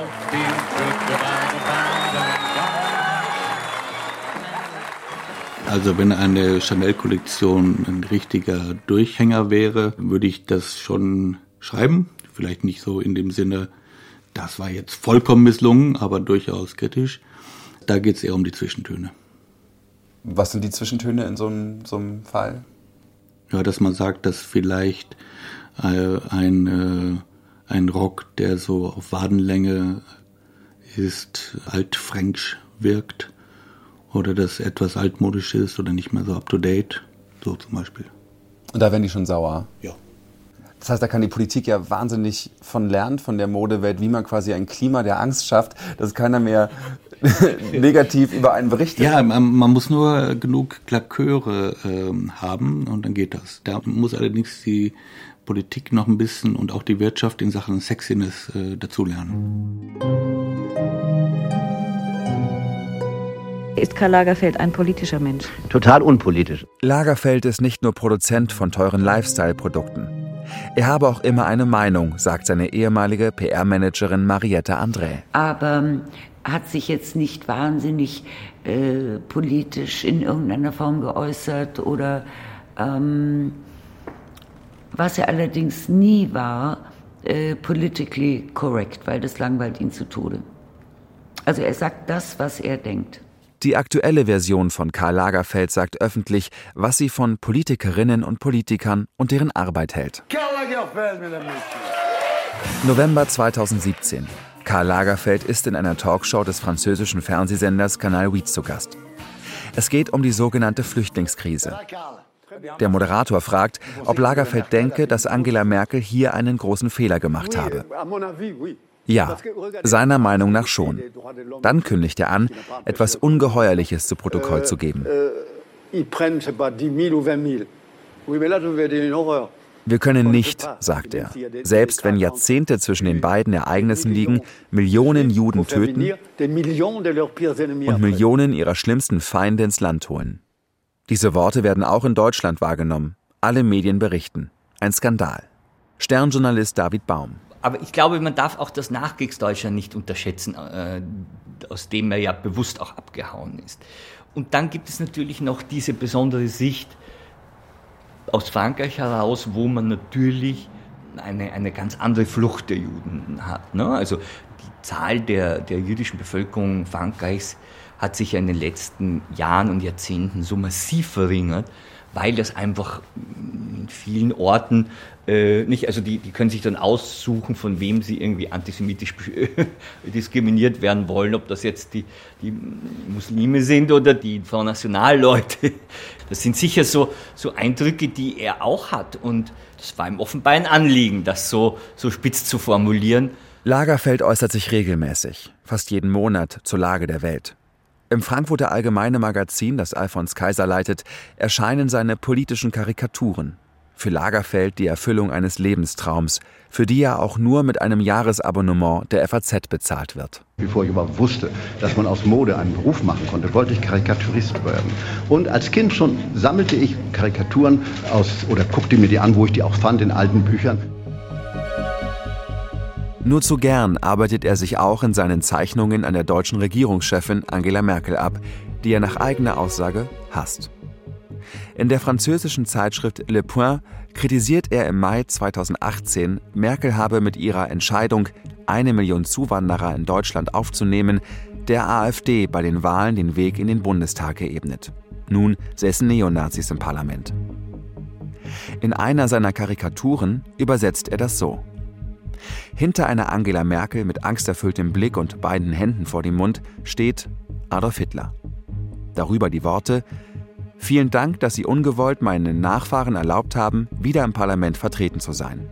Speaker 15: Also wenn eine Chanel-Kollektion ein richtiger Durchhänger wäre, würde ich das schon schreiben. Vielleicht nicht so in dem Sinne, das war jetzt vollkommen misslungen, aber durchaus kritisch. Da geht es eher um die Zwischentöne.
Speaker 14: Was sind die Zwischentöne in so einem, so einem Fall?
Speaker 15: Ja, dass man sagt, dass vielleicht äh, ein, äh, ein Rock, der so auf Wadenlänge ist, altfränkisch wirkt. Oder dass etwas altmodisch ist oder nicht mehr so up-to-date. So zum Beispiel.
Speaker 14: Und da werden die schon sauer?
Speaker 15: Ja.
Speaker 14: Das heißt, da kann die Politik ja wahnsinnig von lernen, von der Modewelt, wie man quasi ein Klima der Angst schafft, dass keiner mehr negativ über einen berichtet.
Speaker 15: Ja, man, man muss nur genug Klaköre ähm, haben und dann geht das. Da muss allerdings die Politik noch ein bisschen und auch die Wirtschaft in Sachen Sexiness äh, dazulernen.
Speaker 12: Ist Karl Lagerfeld ein politischer Mensch?
Speaker 4: Total unpolitisch.
Speaker 2: Lagerfeld ist nicht nur Produzent von teuren Lifestyle-Produkten. Er habe auch immer eine Meinung, sagt seine ehemalige P R-Managerin Mariette André.
Speaker 12: Aber hat sich jetzt nicht wahnsinnig äh, politisch in irgendeiner Form geäußert oder ähm, was er allerdings nie war, äh, politically correct, weil das langweilt ihn zu Tode. Also er sagt das, was er denkt.
Speaker 2: Die aktuelle Version von Karl Lagerfeld sagt öffentlich, was sie von Politikerinnen und Politikern und deren Arbeit hält. November zweitausendsiebzehn. Karl Lagerfeld ist in einer Talkshow des französischen Fernsehsenders Canal huit zu Gast. Es geht um die sogenannte Flüchtlingskrise. Der Moderator fragt, ob Lagerfeld denke, dass Angela Merkel hier einen großen Fehler gemacht habe. Ja, seiner Meinung nach schon. Dann kündigt er an, etwas Ungeheuerliches zu Protokoll zu geben. Wir können nicht, sagt er, selbst wenn Jahrzehnte zwischen den beiden Ereignissen liegen, Millionen Juden töten und Millionen ihrer schlimmsten Feinde ins Land holen. Diese Worte werden auch in Deutschland wahrgenommen. Alle Medien berichten. Ein Skandal. Sternjournalist David Baum.
Speaker 18: Aber ich glaube, man darf auch das Nachkriegsdeutschland nicht unterschätzen, äh, aus dem er ja bewusst auch abgehauen ist. Und dann gibt es natürlich noch diese besondere Sicht aus Frankreich heraus, wo man natürlich eine, eine ganz andere Flucht der Juden hat. Ne? Also die Zahl der, der jüdischen Bevölkerung Frankreichs hat sich ja in den letzten Jahren und Jahrzehnten so massiv verringert, weil das einfach in vielen Orten äh, nicht, also die, die können sich dann aussuchen, von wem sie irgendwie antisemitisch diskriminiert werden wollen, ob das jetzt die, die Muslime sind oder die Front National-Leute. Das sind sicher so, so Eindrücke, die er auch hat, und das war ihm offenbar ein Anliegen, das so, so spitz zu formulieren.
Speaker 2: Lagerfeld äußert sich regelmäßig, fast jeden Monat, zur Lage der Welt. Im Frankfurter Allgemeine Magazin, das Alfons Kaiser leitet, erscheinen seine politischen Karikaturen. Für Lagerfeld die Erfüllung eines Lebenstraums, für die er auch nur mit einem Jahresabonnement der F A Z bezahlt wird.
Speaker 1: Bevor ich überhaupt wusste, dass man aus Mode einen Beruf machen konnte, wollte ich Karikaturist werden. Und als Kind schon sammelte ich Karikaturen aus, oder guckte mir die an, wo ich die auch fand, in alten Büchern.
Speaker 2: Nur zu gern arbeitet er sich auch in seinen Zeichnungen an der deutschen Regierungschefin Angela Merkel ab, die er nach eigener Aussage hasst. In der französischen Zeitschrift Le Point kritisiert er im Mai zweitausendachtzehn, Merkel habe mit ihrer Entscheidung, eine Million Zuwanderer in Deutschland aufzunehmen, der AfD bei den Wahlen den Weg in den Bundestag geebnet. Nun säßen Neonazis im Parlament. In einer seiner Karikaturen übersetzt er das so: Hinter einer Angela Merkel mit angsterfülltem Blick und beiden Händen vor dem Mund steht Adolf Hitler. Darüber die Worte: Vielen Dank, dass Sie ungewollt meinen Nachfahren erlaubt haben, wieder im Parlament vertreten zu sein.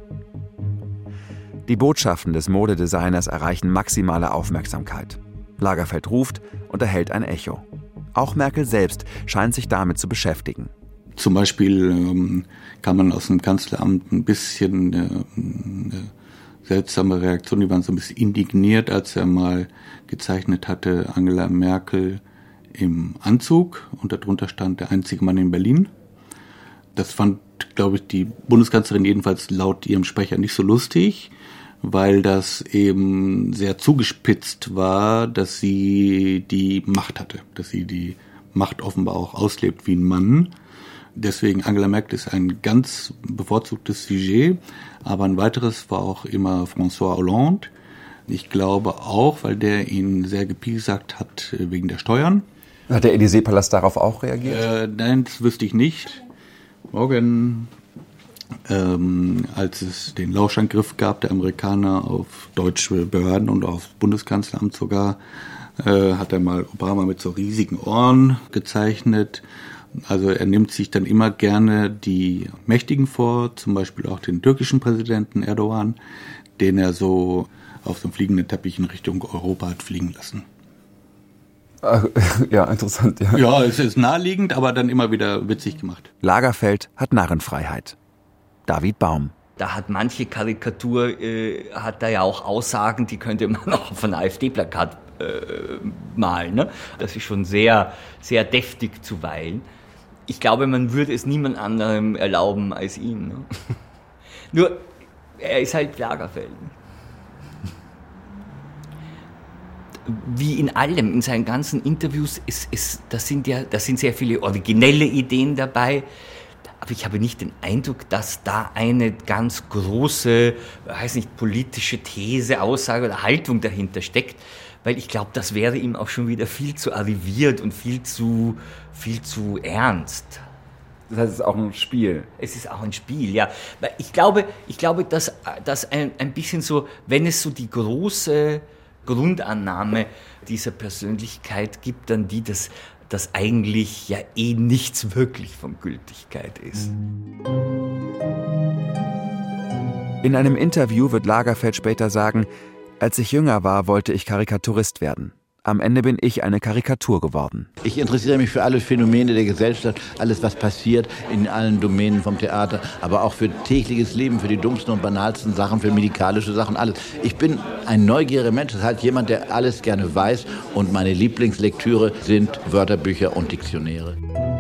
Speaker 2: Die Botschaften des Modedesigners erreichen maximale Aufmerksamkeit. Lagerfeld ruft und erhält ein Echo. Auch Merkel selbst scheint sich damit zu beschäftigen.
Speaker 15: Zum Beispiel ähm, kann man aus dem Kanzleramt ein bisschen äh, eine seltsame Reaktion, die waren so ein bisschen indigniert, als er mal gezeichnet hatte, Angela Merkel im Anzug, und darunter stand der einzige Mann in Berlin. Das fand, glaube ich, die Bundeskanzlerin jedenfalls laut ihrem Sprecher nicht so lustig, weil das eben sehr zugespitzt war, dass sie die Macht hatte, dass sie die Macht offenbar auch auslebt wie ein Mann. Deswegen Angela Merkel ist ein ganz bevorzugtes Sujet, aber ein weiteres war auch immer François Hollande. Ich glaube auch, weil der ihn sehr gepiesackt hat wegen der Steuern.
Speaker 14: Hat der Élysée-Palast darauf auch reagiert?
Speaker 15: Äh, nein, das wüsste ich nicht. Morgen, ähm, als es den Lauschangriff gab, der Amerikaner auf deutsche Behörden und aufs Bundeskanzleramt sogar, äh, hat er mal Obama mit so riesigen Ohren gezeichnet. Also er nimmt sich dann immer gerne die Mächtigen vor, zum Beispiel auch den türkischen Präsidenten Erdogan, den er so auf so einem fliegenden Teppich in Richtung Europa hat fliegen lassen.
Speaker 14: Ja, interessant. Ja.
Speaker 15: ja, es ist naheliegend, aber dann immer wieder witzig gemacht.
Speaker 2: Lagerfeld hat Narrenfreiheit. David Baum.
Speaker 18: Da hat manche Karikatur, äh, hat da ja auch Aussagen, die könnte man auch auf ein AfD-Plakat äh, malen. Ne? Das ist schon sehr, sehr deftig zuweilen. Ich glaube, man würde es niemand anderem erlauben als ihm. Ne? Nur, er ist halt Lagerfeld. Wie in allem, in seinen ganzen Interviews, ist, ist, das sind ja, da sind sehr viele originelle Ideen dabei. Aber ich habe nicht den Eindruck, dass da eine ganz große, weiß nicht, politische These, Aussage oder Haltung dahinter steckt, weil ich glaube, das wäre ihm auch schon wieder viel zu arriviert und viel zu, viel zu ernst.
Speaker 14: Das heißt, es ist auch ein Spiel.
Speaker 18: Es ist auch ein Spiel, ja. Weil ich glaube, ich glaube, dass, dass ein, ein bisschen so, wenn es so die große Grundannahme dieser Persönlichkeit gibt, dann die, dass das eigentlich ja eh nichts wirklich von Gültigkeit ist.
Speaker 2: In einem Interview wird Lagerfeld später sagen, als ich jünger war, wollte ich Karikaturist werden. Am Ende bin ich eine Karikatur geworden.
Speaker 4: Ich interessiere mich für alle Phänomene der Gesellschaft, alles, was passiert in allen Domänen vom Theater, aber auch für tägliches Leben, für die dummsten und banalsten Sachen, für medikalische Sachen, alles. Ich bin ein neugieriger Mensch, das ist halt jemand, der alles gerne weiß, und meine Lieblingslektüre sind Wörterbücher und Diktionäre.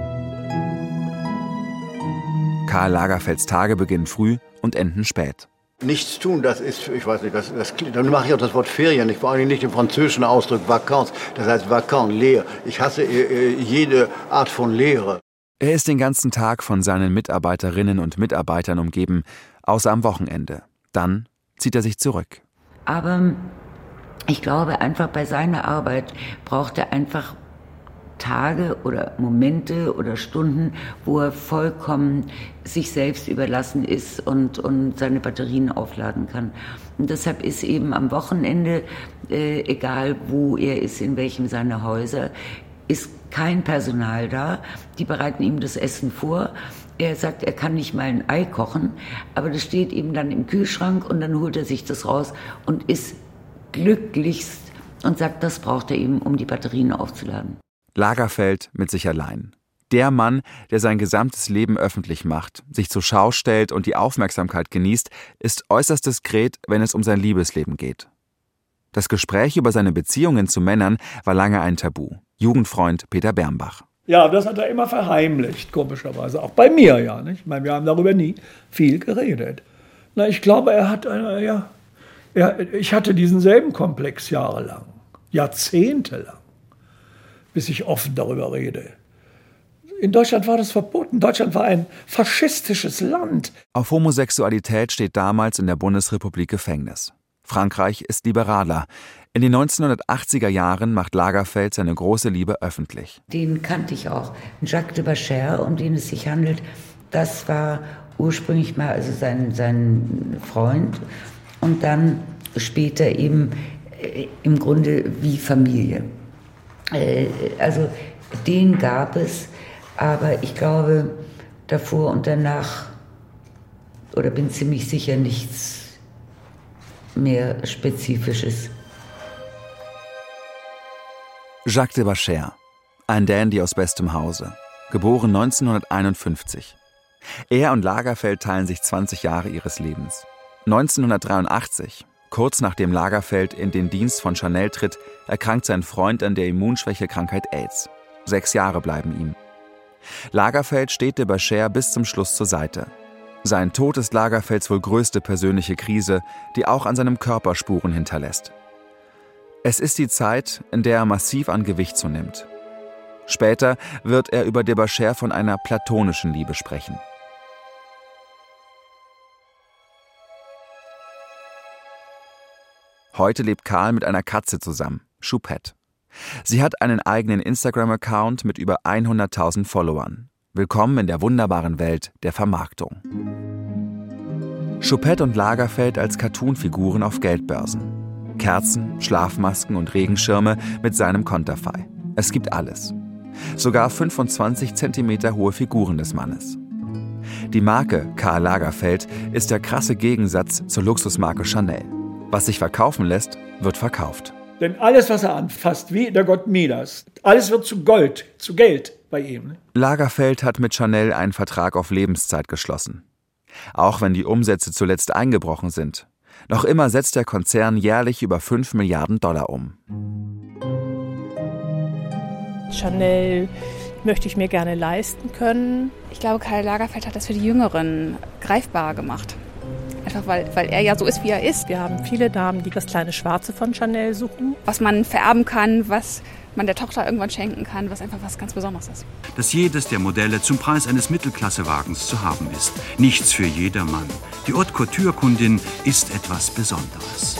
Speaker 2: Karl Lagerfelds Tage beginnen früh und enden spät.
Speaker 1: Nichts tun, das ist, ich weiß nicht, das, das, dann mache ich auch das Wort Ferien nicht, vor allem nicht den französischen Ausdruck Vacances, das heißt Vacant, leer. Ich hasse äh, jede Art von Leere.
Speaker 2: Er ist den ganzen Tag von seinen Mitarbeiterinnen und Mitarbeitern umgeben, außer am Wochenende. Dann zieht er sich zurück.
Speaker 12: Aber ich glaube einfach, bei seiner Arbeit braucht er einfach Tage oder Momente oder Stunden, wo er vollkommen sich selbst überlassen ist und, und seine Batterien aufladen kann. Und deshalb ist eben am Wochenende, äh, egal wo er ist, in welchem seiner Häuser, ist kein Personal da. Die bereiten ihm das Essen vor. Er sagt, er kann nicht mal ein Ei kochen, aber das steht eben dann im Kühlschrank und dann holt er sich das raus und ist glücklichst und sagt, das braucht er eben, um die Batterien aufzuladen.
Speaker 2: Lagerfeld mit sich allein. Der Mann, der sein gesamtes Leben öffentlich macht, sich zur Schau stellt und die Aufmerksamkeit genießt, ist äußerst diskret, wenn es um sein Liebesleben geht. Das Gespräch über seine Beziehungen zu Männern war lange ein Tabu. Jugendfreund Peter Bernbach.
Speaker 13: Ja, das hat er immer verheimlicht, komischerweise. Auch bei mir, ja. Nicht? Ich meine, wir haben darüber nie viel geredet. Na, ich glaube, er hat, äh, ja, er, ich hatte diesen selben Komplex jahrelang, jahrzehntelang, bis ich offen darüber rede. In Deutschland war das verboten. Deutschland war ein faschistisches Land.
Speaker 2: Auf Homosexualität steht damals in der Bundesrepublik Gefängnis. Frankreich ist liberaler. In den neunzehnhundertachtziger Jahren macht Lagerfeld seine große Liebe öffentlich.
Speaker 12: Den kannte ich auch. Jacques de Bachère, um den es sich handelt, das war ursprünglich mal also sein, sein Freund und dann später eben äh, im Grunde wie Familie. Äh, also den gab es, aber ich glaube davor und danach, oder bin ziemlich sicher, nichts mehr Spezifisches.
Speaker 2: Jacques de Bachère, ein Dandy aus bestem Hause, geboren neunzehnhunderteinundfünfzig. Er und Lagerfeld teilen sich zwanzig Jahre ihres Lebens. neunzehnhundertdreiundachtzig, kurz nachdem Lagerfeld in den Dienst von Chanel tritt, erkrankt sein Freund an der Immunschwächekrankheit AIDS. Sechs Jahre bleiben ihm. Lagerfeld steht de Bachère bis zum Schluss zur Seite. Sein Tod ist Lagerfelds wohl größte persönliche Krise, die auch an seinem Körper Spuren hinterlässt. Es ist die Zeit, in der er massiv an Gewicht zunimmt. Später wird er über de Bachère von einer platonischen Liebe sprechen. Heute lebt Karl mit einer Katze zusammen, Choupette. Sie hat einen eigenen Instagram-Account mit über hunderttausend Followern. Willkommen in der wunderbaren Welt der Vermarktung. Choupette und Lagerfeld als Cartoonfiguren auf Geldbörsen. Kerzen, Schlafmasken und Regenschirme mit seinem Konterfei. Es gibt alles. Sogar fünfundzwanzig Zentimeter hohe Figuren des Mannes. Die Marke Karl Lagerfeld ist der krasse Gegensatz zur Luxusmarke Chanel. Was sich verkaufen lässt, wird verkauft.
Speaker 13: Denn alles, was er anfasst, wie der Gott Midas, alles wird zu Gold, zu Geld bei ihm.
Speaker 2: Lagerfeld hat mit Chanel einen Vertrag auf Lebenszeit geschlossen. Auch wenn die Umsätze zuletzt eingebrochen sind. Noch immer setzt der Konzern jährlich über fünf Milliarden Dollar um.
Speaker 3: Chanel möchte ich mir gerne leisten können.
Speaker 22: Ich glaube, Karl Lagerfeld hat das für die Jüngeren greifbarer gemacht.
Speaker 3: Einfach weil, weil er ja so ist, wie er ist. Wir haben viele Damen, die das kleine Schwarze von Chanel suchen.
Speaker 5: Was man vererben kann, was man der Tochter irgendwann schenken kann, was einfach was ganz Besonderes ist.
Speaker 22: Dass jedes der Modelle zum Preis eines Mittelklassewagens zu haben ist. Nichts für jedermann. Die Haute Couture-Kundin ist etwas Besonderes.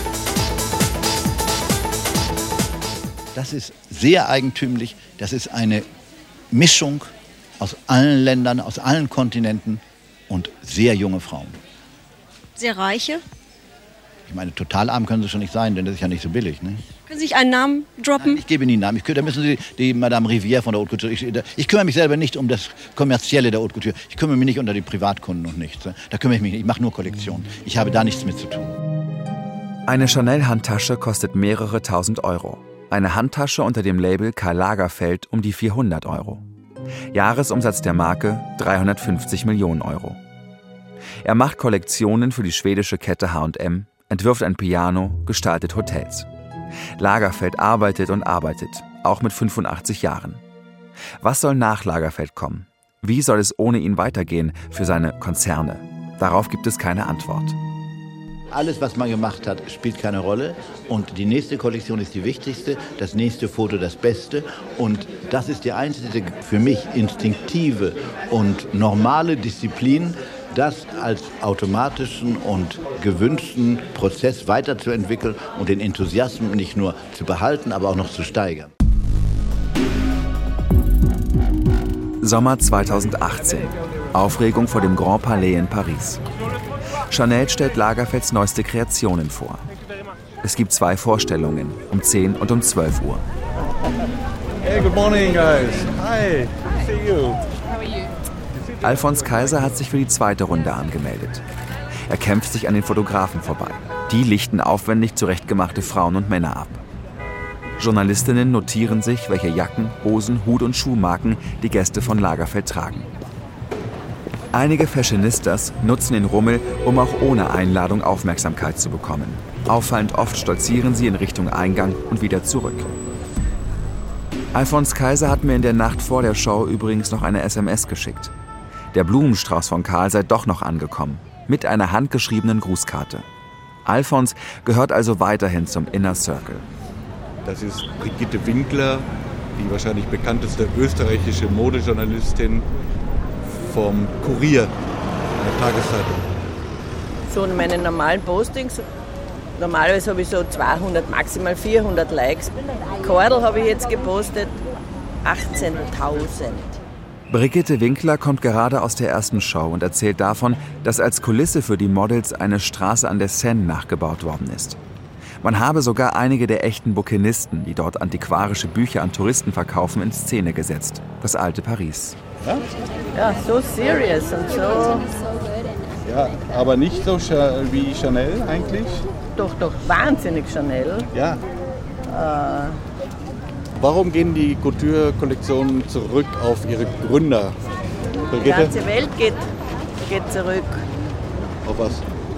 Speaker 4: Das ist sehr eigentümlich. Das ist eine Mischung aus allen Ländern, aus allen Kontinenten und sehr junge Frauen.
Speaker 23: Sehr reiche?
Speaker 4: Ich meine, total arm können sie schon nicht sein, denn das ist ja nicht so billig. Ne?
Speaker 23: Können Sie sich einen Namen droppen?
Speaker 4: Nein, ich gebe Ihnen einen Namen. Ich, da müssen Sie die Madame Rivière von der Haute Couture. Ich, ich kümmere mich selber nicht um das Kommerzielle der Haute Couture. Ich kümmere mich nicht um die Privatkunden und nichts. Da kümmere ich mich nicht. Ich mache nur Kollektionen. Ich habe da nichts mit zu tun.
Speaker 2: Eine Chanel-Handtasche kostet mehrere tausend Euro. Eine Handtasche unter dem Label Karl Lagerfeld um die vierhundert Euro. Jahresumsatz der Marke dreihundertfünfzig Millionen Euro. Er macht Kollektionen für die schwedische Kette H und M, entwirft ein Piano, gestaltet Hotels. Lagerfeld arbeitet und arbeitet, auch mit fünfundachtzig Jahren. Was soll nach Lagerfeld kommen? Wie soll es ohne ihn weitergehen für seine Konzerne? Darauf gibt es keine Antwort.
Speaker 4: Alles, was man gemacht hat, spielt keine Rolle. Und die nächste Kollektion ist die wichtigste, das nächste Foto das Beste. Und das ist die einzige für mich instinktive und normale Disziplin, das als automatischen und gewünschten Prozess weiterzuentwickeln und den Enthusiasmus nicht nur zu behalten, aber auch noch zu steigern.
Speaker 2: Sommer zweitausendachtzehn. Aufregung vor dem Grand Palais in Paris. Chanel stellt Lagerfelds neueste Kreationen vor. Es gibt zwei Vorstellungen, um zehn und um zwölf Uhr.
Speaker 24: Hey, good morning, guys. Hi. See you.
Speaker 5: How are you?
Speaker 2: Alfons Kaiser hat sich für die zweite Runde angemeldet. Er kämpft sich an den Fotografen vorbei. Die lichten aufwendig zurechtgemachte Frauen und Männer ab. Journalistinnen notieren sich, welche Jacken, Hosen, Hut und Schuhmarken die Gäste von Lagerfeld tragen. Einige Fashionistas nutzen den Rummel, um auch ohne Einladung Aufmerksamkeit zu bekommen. Auffallend oft stolzieren sie in Richtung Eingang und wieder zurück. Alfons Kaiser hat mir in der Nacht vor der Show übrigens noch eine S M S geschickt. Der Blumenstrauß von Karl sei doch noch angekommen, mit einer handgeschriebenen Grußkarte. Alfons gehört also weiterhin zum Inner Circle.
Speaker 15: Das ist Brigitte Winkler, die wahrscheinlich bekannteste österreichische Modejournalistin vom Kurier, der Tageszeitung.
Speaker 25: So in meinen normalen Postings, normalerweise habe ich so zweihundert, maximal vierhundert Likes. Kordel habe ich jetzt gepostet, achtzehntausend.
Speaker 2: Brigitte Winkler kommt gerade aus der ersten Show und erzählt davon, dass als Kulisse für die Models eine Straße an der Seine nachgebaut worden ist. Man habe sogar einige der echten Bouquinisten, die dort antiquarische Bücher an Touristen verkaufen, in Szene gesetzt. Das alte Paris.
Speaker 25: Ja, ja, so serious und so.
Speaker 15: Ja, aber nicht so wie Chanel eigentlich?
Speaker 25: Doch, doch, wahnsinnig Chanel.
Speaker 15: Ja.
Speaker 25: Äh,
Speaker 15: Warum gehen die Couture-Kollektionen zurück auf ihre Gründer?
Speaker 25: Die ganze Welt geht, geht zurück.
Speaker 15: Auf was?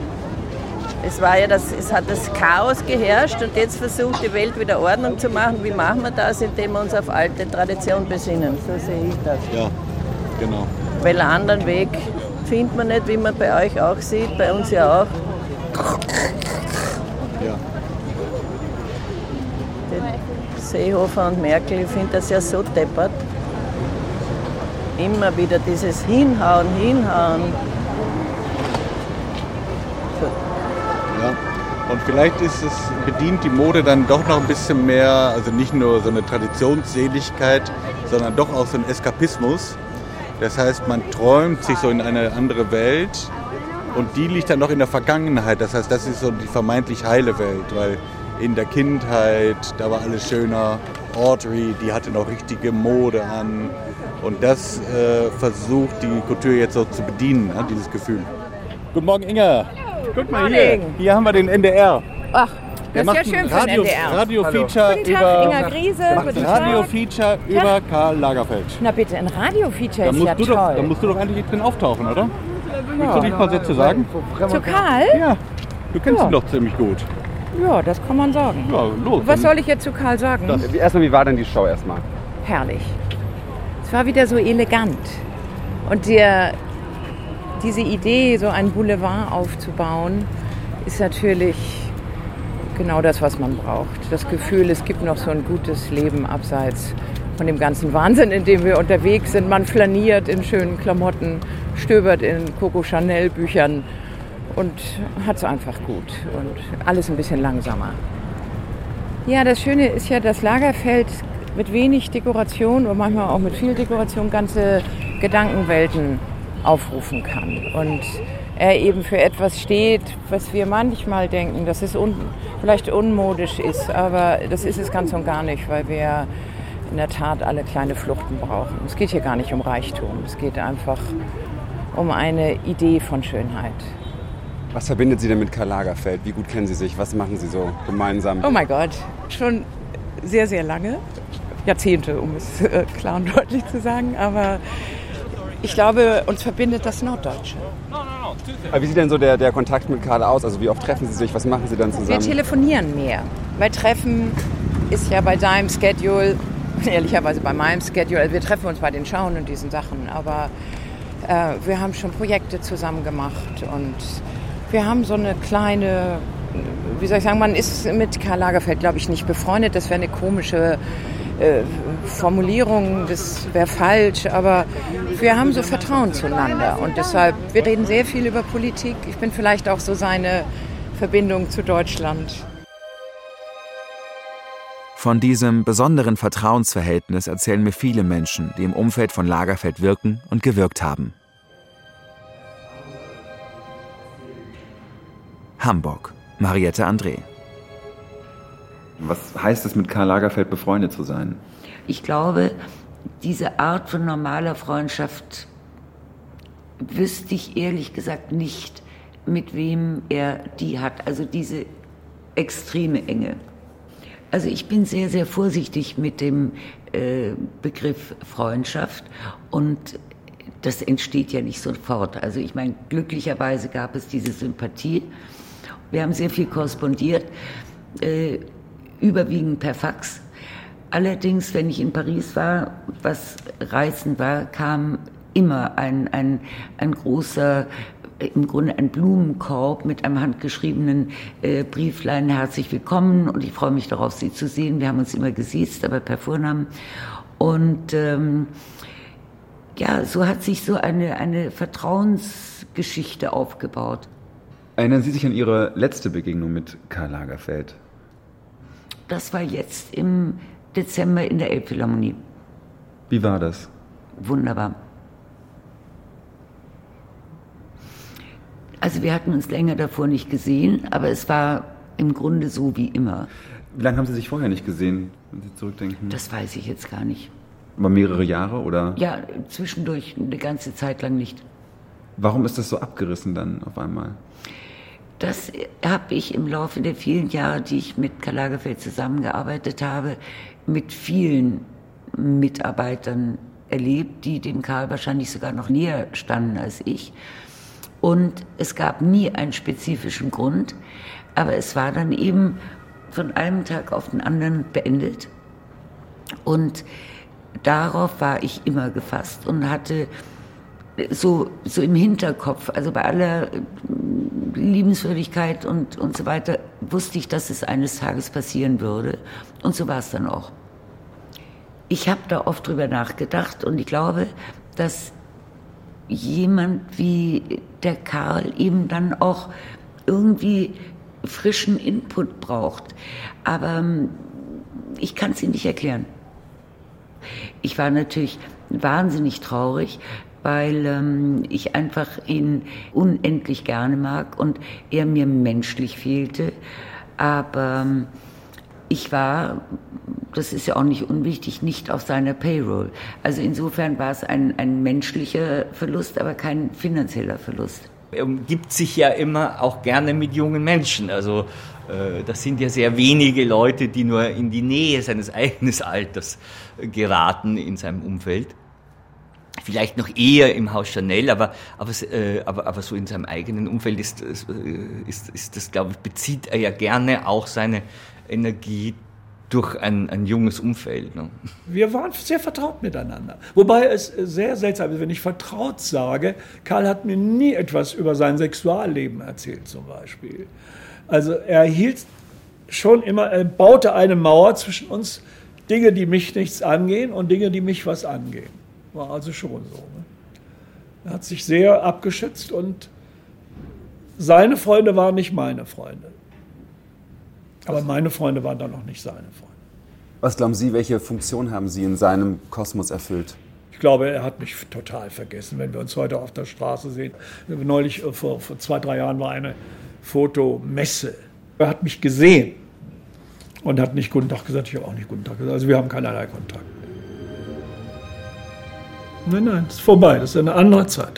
Speaker 25: Es war ja das, es hat das Chaos geherrscht und jetzt versucht die Welt wieder Ordnung zu machen. Wie machen wir das? Indem wir uns auf alte Tradition besinnen. So sehe ich das.
Speaker 15: Ja, genau.
Speaker 25: Weil einen anderen Weg findet man nicht, wie man bei euch auch sieht, bei uns ja auch.
Speaker 15: Ja.
Speaker 25: Seehofer und Merkel, ich finde das ja so deppert. Immer wieder dieses Hinhauen, Hinhauen.
Speaker 15: So. Ja, und vielleicht ist es, bedient die Mode dann doch noch ein bisschen mehr, also nicht nur so eine Traditionsseligkeit, sondern doch auch so ein Eskapismus. Das heißt, man träumt sich so in eine andere Welt und die liegt dann noch in der Vergangenheit. Das heißt, das ist so die vermeintlich heile Welt, weil in der Kindheit, da war alles schöner. Audrey, die hatte noch richtige Mode an. Und das äh, versucht die Couture jetzt so zu bedienen, ja, dieses Gefühl. Guten Morgen, Inga. Guck mal hier. Hier haben wir den N D R.
Speaker 26: Ach,
Speaker 15: Der
Speaker 26: das ist ja schön für den
Speaker 15: Radio,
Speaker 26: N D R.
Speaker 15: Radio-Feature
Speaker 26: Guten Tag,
Speaker 15: über,
Speaker 26: Inga Griese.
Speaker 15: macht
Speaker 26: Guten
Speaker 15: ein
Speaker 26: Tag.
Speaker 15: Radio-Feature über
Speaker 26: Tag.
Speaker 15: Karl Lagerfeld.
Speaker 26: Na bitte, ein Radio-Feature
Speaker 15: Da
Speaker 26: ist
Speaker 15: musst,
Speaker 26: ja
Speaker 15: du
Speaker 26: toll.
Speaker 15: doch, da musst du doch eigentlich drin auftauchen, oder? Willst du nicht ein paar Sätze sagen?
Speaker 26: Zu Karl?
Speaker 15: Ja, du kennst
Speaker 26: Ja.
Speaker 15: ihn doch ziemlich gut.
Speaker 26: Ja, das kann man sagen.
Speaker 15: Ja, los.
Speaker 26: Was soll ich jetzt zu Karl sagen?
Speaker 14: Das, erstmal, wie war denn die Show erstmal?
Speaker 26: Herrlich. Es war wieder so elegant. Und der, diese Idee, so einen Boulevard aufzubauen, ist natürlich genau das, was man braucht. Das Gefühl, es gibt noch so ein gutes Leben abseits von dem ganzen Wahnsinn, in dem wir unterwegs sind. Man flaniert in schönen Klamotten, stöbert in Coco Chanel Büchern und hat es einfach gut und alles ein bisschen langsamer. Ja, das Schöne ist ja, dass Lagerfeld mit wenig Dekoration und manchmal auch mit viel Dekoration ganze Gedankenwelten aufrufen kann. Und er eben für etwas steht, was wir manchmal denken, dass es un- vielleicht unmodisch ist, aber das ist es ganz und gar nicht, weil wir in der Tat alle kleine Fluchten brauchen. Es geht hier gar nicht um Reichtum, es geht einfach um eine Idee von Schönheit.
Speaker 14: Was verbindet Sie denn mit Karl Lagerfeld? Wie gut kennen Sie sich? Was machen Sie so gemeinsam?
Speaker 26: Oh mein Gott, schon sehr, sehr lange. Jahrzehnte, um es äh, klar und deutlich zu sagen. Aber ich glaube, uns verbindet das Norddeutsche.
Speaker 14: Aber wie sieht denn so der, der Kontakt mit Karl aus? Also wie oft treffen Sie sich? Was machen Sie dann zusammen?
Speaker 26: Wir telefonieren mehr. Weil Treffen ist ja bei deinem Schedule, ehrlicherweise bei meinem Schedule, also wir treffen uns bei den Schauen und diesen Sachen. Aber äh, wir haben schon Projekte zusammen gemacht und wir haben so eine kleine, wie soll ich sagen, man ist mit Karl Lagerfeld, glaube ich, nicht befreundet. Das wäre eine komische äh, Formulierung, das wäre falsch. Aber wir haben so Vertrauen zueinander. Und deshalb, wir reden sehr viel über Politik. Ich bin vielleicht auch so seine Verbindung zu Deutschland.
Speaker 2: Von diesem besonderen Vertrauensverhältnis erzählen mir viele Menschen, die im Umfeld von Lagerfeld wirken und gewirkt haben. Hamburg. Mariette André.
Speaker 14: Was heißt es, mit Karl Lagerfeld befreundet zu sein?
Speaker 12: Ich glaube, diese Art von normaler Freundschaft wüsste ich ehrlich gesagt nicht, mit wem er die hat. Also diese extreme Enge. Also ich bin sehr, sehr vorsichtig mit dem äh, Begriff Freundschaft und das entsteht ja nicht sofort. Also ich meine, glücklicherweise gab es diese Sympathie. Wir haben sehr viel korrespondiert, äh, überwiegend per Fax. Allerdings, wenn ich in Paris war, was reizend war, kam immer ein, ein, ein großer, im Grunde ein Blumenkorb mit einem handgeschriebenen äh, Brieflein, herzlich willkommen und ich freue mich darauf, Sie zu sehen. Wir haben uns immer gesiezt, aber per Vornamen. Und ähm, ja, so hat sich so eine, eine Vertrauensgeschichte aufgebaut.
Speaker 14: Erinnern Sie sich an Ihre letzte Begegnung mit Karl Lagerfeld?
Speaker 12: Das war jetzt im Dezember in der Elbphilharmonie.
Speaker 14: Wie war das?
Speaker 12: Wunderbar. Also wir hatten uns länger davor nicht gesehen, aber es war im Grunde so wie immer.
Speaker 14: Wie lange haben Sie sich vorher nicht gesehen, wenn Sie zurückdenken?
Speaker 12: Das weiß ich jetzt gar nicht.
Speaker 14: Aber mehrere Jahre, oder?
Speaker 12: Ja, zwischendurch eine ganze Zeit lang nicht.
Speaker 14: Warum ist das so abgerissen dann auf einmal?
Speaker 12: Das habe ich im Laufe der vielen Jahre, die ich mit Karl Lagerfeld zusammengearbeitet habe, mit vielen Mitarbeitern erlebt, die dem Karl wahrscheinlich sogar noch näher standen als ich. Und es gab nie einen spezifischen Grund, aber es war dann eben von einem Tag auf den anderen beendet. Und darauf war ich immer gefasst und hatte so, so im Hinterkopf, also bei aller Liebenswürdigkeit und, und so weiter, wusste ich, dass es eines Tages passieren würde. Und so war es dann auch. Ich habe da oft drüber nachgedacht und ich glaube, dass jemand wie der Karl eben dann auch irgendwie frischen Input braucht. Aber ich kann es ihm nicht erklären. Ich war natürlich wahnsinnig traurig, weil ähm, ich einfach ihn unendlich gerne mag und er mir menschlich fehlte. Aber ähm, ich war, das ist ja auch nicht unwichtig, nicht auf seiner Payroll. Also insofern war es ein, ein menschlicher Verlust, aber kein finanzieller Verlust.
Speaker 18: Er umgibt sich ja immer auch gerne mit jungen Menschen. Also äh, das sind ja sehr wenige Leute, die nur in die Nähe seines eigenen Alters geraten in seinem Umfeld. Vielleicht noch eher im Haus Chanel, aber, aber, äh, aber, aber so in seinem eigenen Umfeld ist, ist, ist, ist das, glaube ich, bezieht er ja gerne auch seine Energie durch ein, ein junges Umfeld. Ne?
Speaker 13: Wir waren sehr vertraut miteinander. Wobei es sehr seltsam ist, wenn ich vertraut sage, Karl hat mir nie etwas über sein Sexualleben erzählt zum Beispiel. Also er hielt schon immer, er baute eine Mauer zwischen uns, Dinge, die mich nichts angehen und Dinge, die mich was angehen. War also schon so. Ne? Er hat sich sehr abgeschützt und seine Freunde waren nicht meine Freunde. Aber meine Freunde waren dann noch nicht seine Freunde.
Speaker 14: Was glauben Sie, welche Funktion haben Sie in seinem Kosmos erfüllt?
Speaker 13: Ich glaube, er hat mich total vergessen, wenn wir uns heute auf der Straße sehen. Neulich, vor, vor zwei, drei Jahren, war eine Fotomesse. Er hat mich gesehen und hat nicht Guten Tag gesagt, ich habe auch nicht Guten Tag gesagt. Also wir haben keinerlei Kontakt. Nein, nein, es ist vorbei, das ist eine andere Zeit.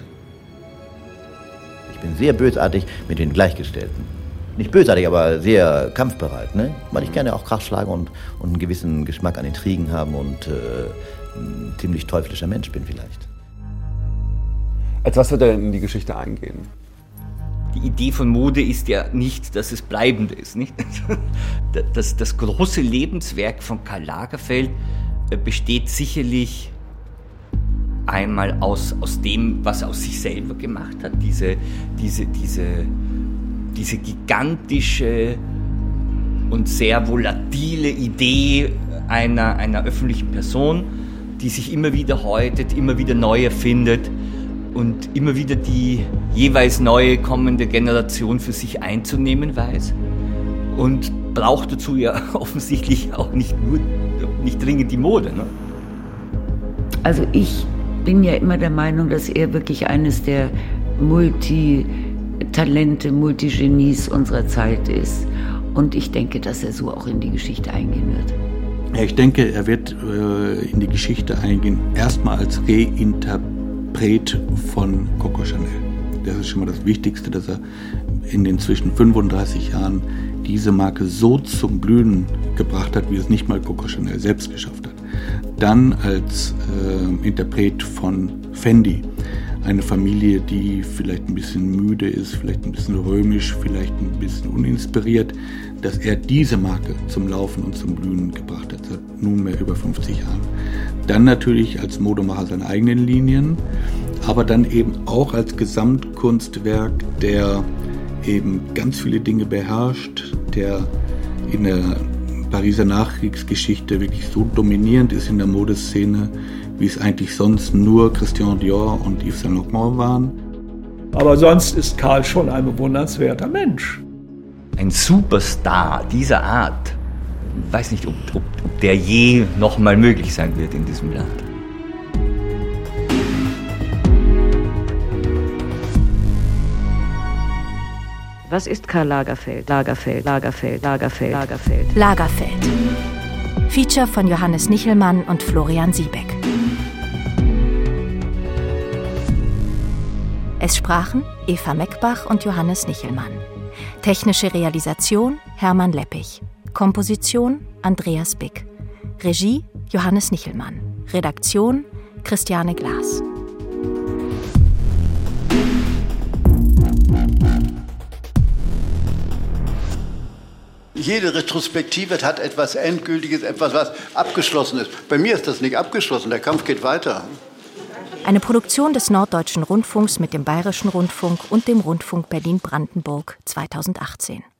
Speaker 4: Ich bin sehr bösartig mit den Gleichgestellten. Nicht bösartig, aber sehr kampfbereit, ne? Weil ich gerne auch Krach schlage und, und einen gewissen Geschmack an Intrigen haben und äh, ein ziemlich teuflischer Mensch bin vielleicht.
Speaker 14: Als was wird er denn in die Geschichte eingehen?
Speaker 18: Die Idee von Mode ist ja nicht, dass es bleibend ist. Nicht? Das, das große Lebenswerk von Karl Lagerfeld besteht sicherlich einmal aus, aus dem, was er aus sich selber gemacht hat, diese, diese, diese, diese gigantische und sehr volatile Idee einer, einer öffentlichen Person, die sich immer wieder häutet, immer wieder neu erfindet und immer wieder die jeweils neue kommende Generation für sich einzunehmen weiß und braucht dazu ja offensichtlich auch nicht nur, nicht dringend die Mode. Ne?
Speaker 12: Also ich bin ja immer der Meinung, dass er wirklich eines der Multitalente, Multigenies unserer Zeit ist. Und ich denke, dass er so auch in die Geschichte eingehen wird.
Speaker 15: Ja, ich denke, er wird äh, in die Geschichte eingehen, erstmal als Reinterpret von Coco Chanel. Das ist schon mal das Wichtigste, dass er in den zwischen fünfunddreißig Jahren diese Marke so zum Blühen gebracht hat, wie es nicht mal Coco Chanel selbst geschafft hat. Dann als äh, Interpret von Fendi, eine Familie, die vielleicht ein bisschen müde ist, vielleicht ein bisschen römisch, vielleicht ein bisschen uninspiriert, dass er diese Marke zum Laufen und zum Blühen gebracht hat, seit nunmehr über fünfzig Jahren. Dann natürlich als Modemacher seine eigenen Linien, aber dann eben auch als Gesamtkunstwerk, der eben ganz viele Dinge beherrscht, der in der Pariser Nachkriegsgeschichte wirklich so dominierend ist in der Modeszene, wie es eigentlich sonst nur Christian Dior und Yves Saint Laurent waren.
Speaker 13: Aber sonst ist Karl schon ein bewundernswerter Mensch.
Speaker 18: Ein Superstar dieser Art, ich weiß nicht, ob, ob, ob der je noch mal möglich sein wird in diesem Land.
Speaker 6: Was ist Karl Lagerfeld? Lagerfeld, Lagerfeld, Lagerfeld, Lagerfeld. Lagerfeld. Feature von Johannes Nichelmann und Florian Siebeck. Es sprachen Eva Meckbach und Johannes Nichelmann. Technische Realisation Hermann Leppich. Komposition Andreas Bick. Regie Johannes Nichelmann. Redaktion Christiane Glas.
Speaker 1: Jede Retrospektive hat etwas Endgültiges, etwas, was abgeschlossen ist. Bei mir ist das nicht abgeschlossen, der Kampf geht weiter.
Speaker 6: Eine Produktion des Norddeutschen Rundfunks mit dem Bayerischen Rundfunk und dem Rundfunk Berlin-Brandenburg zweitausendachtzehn.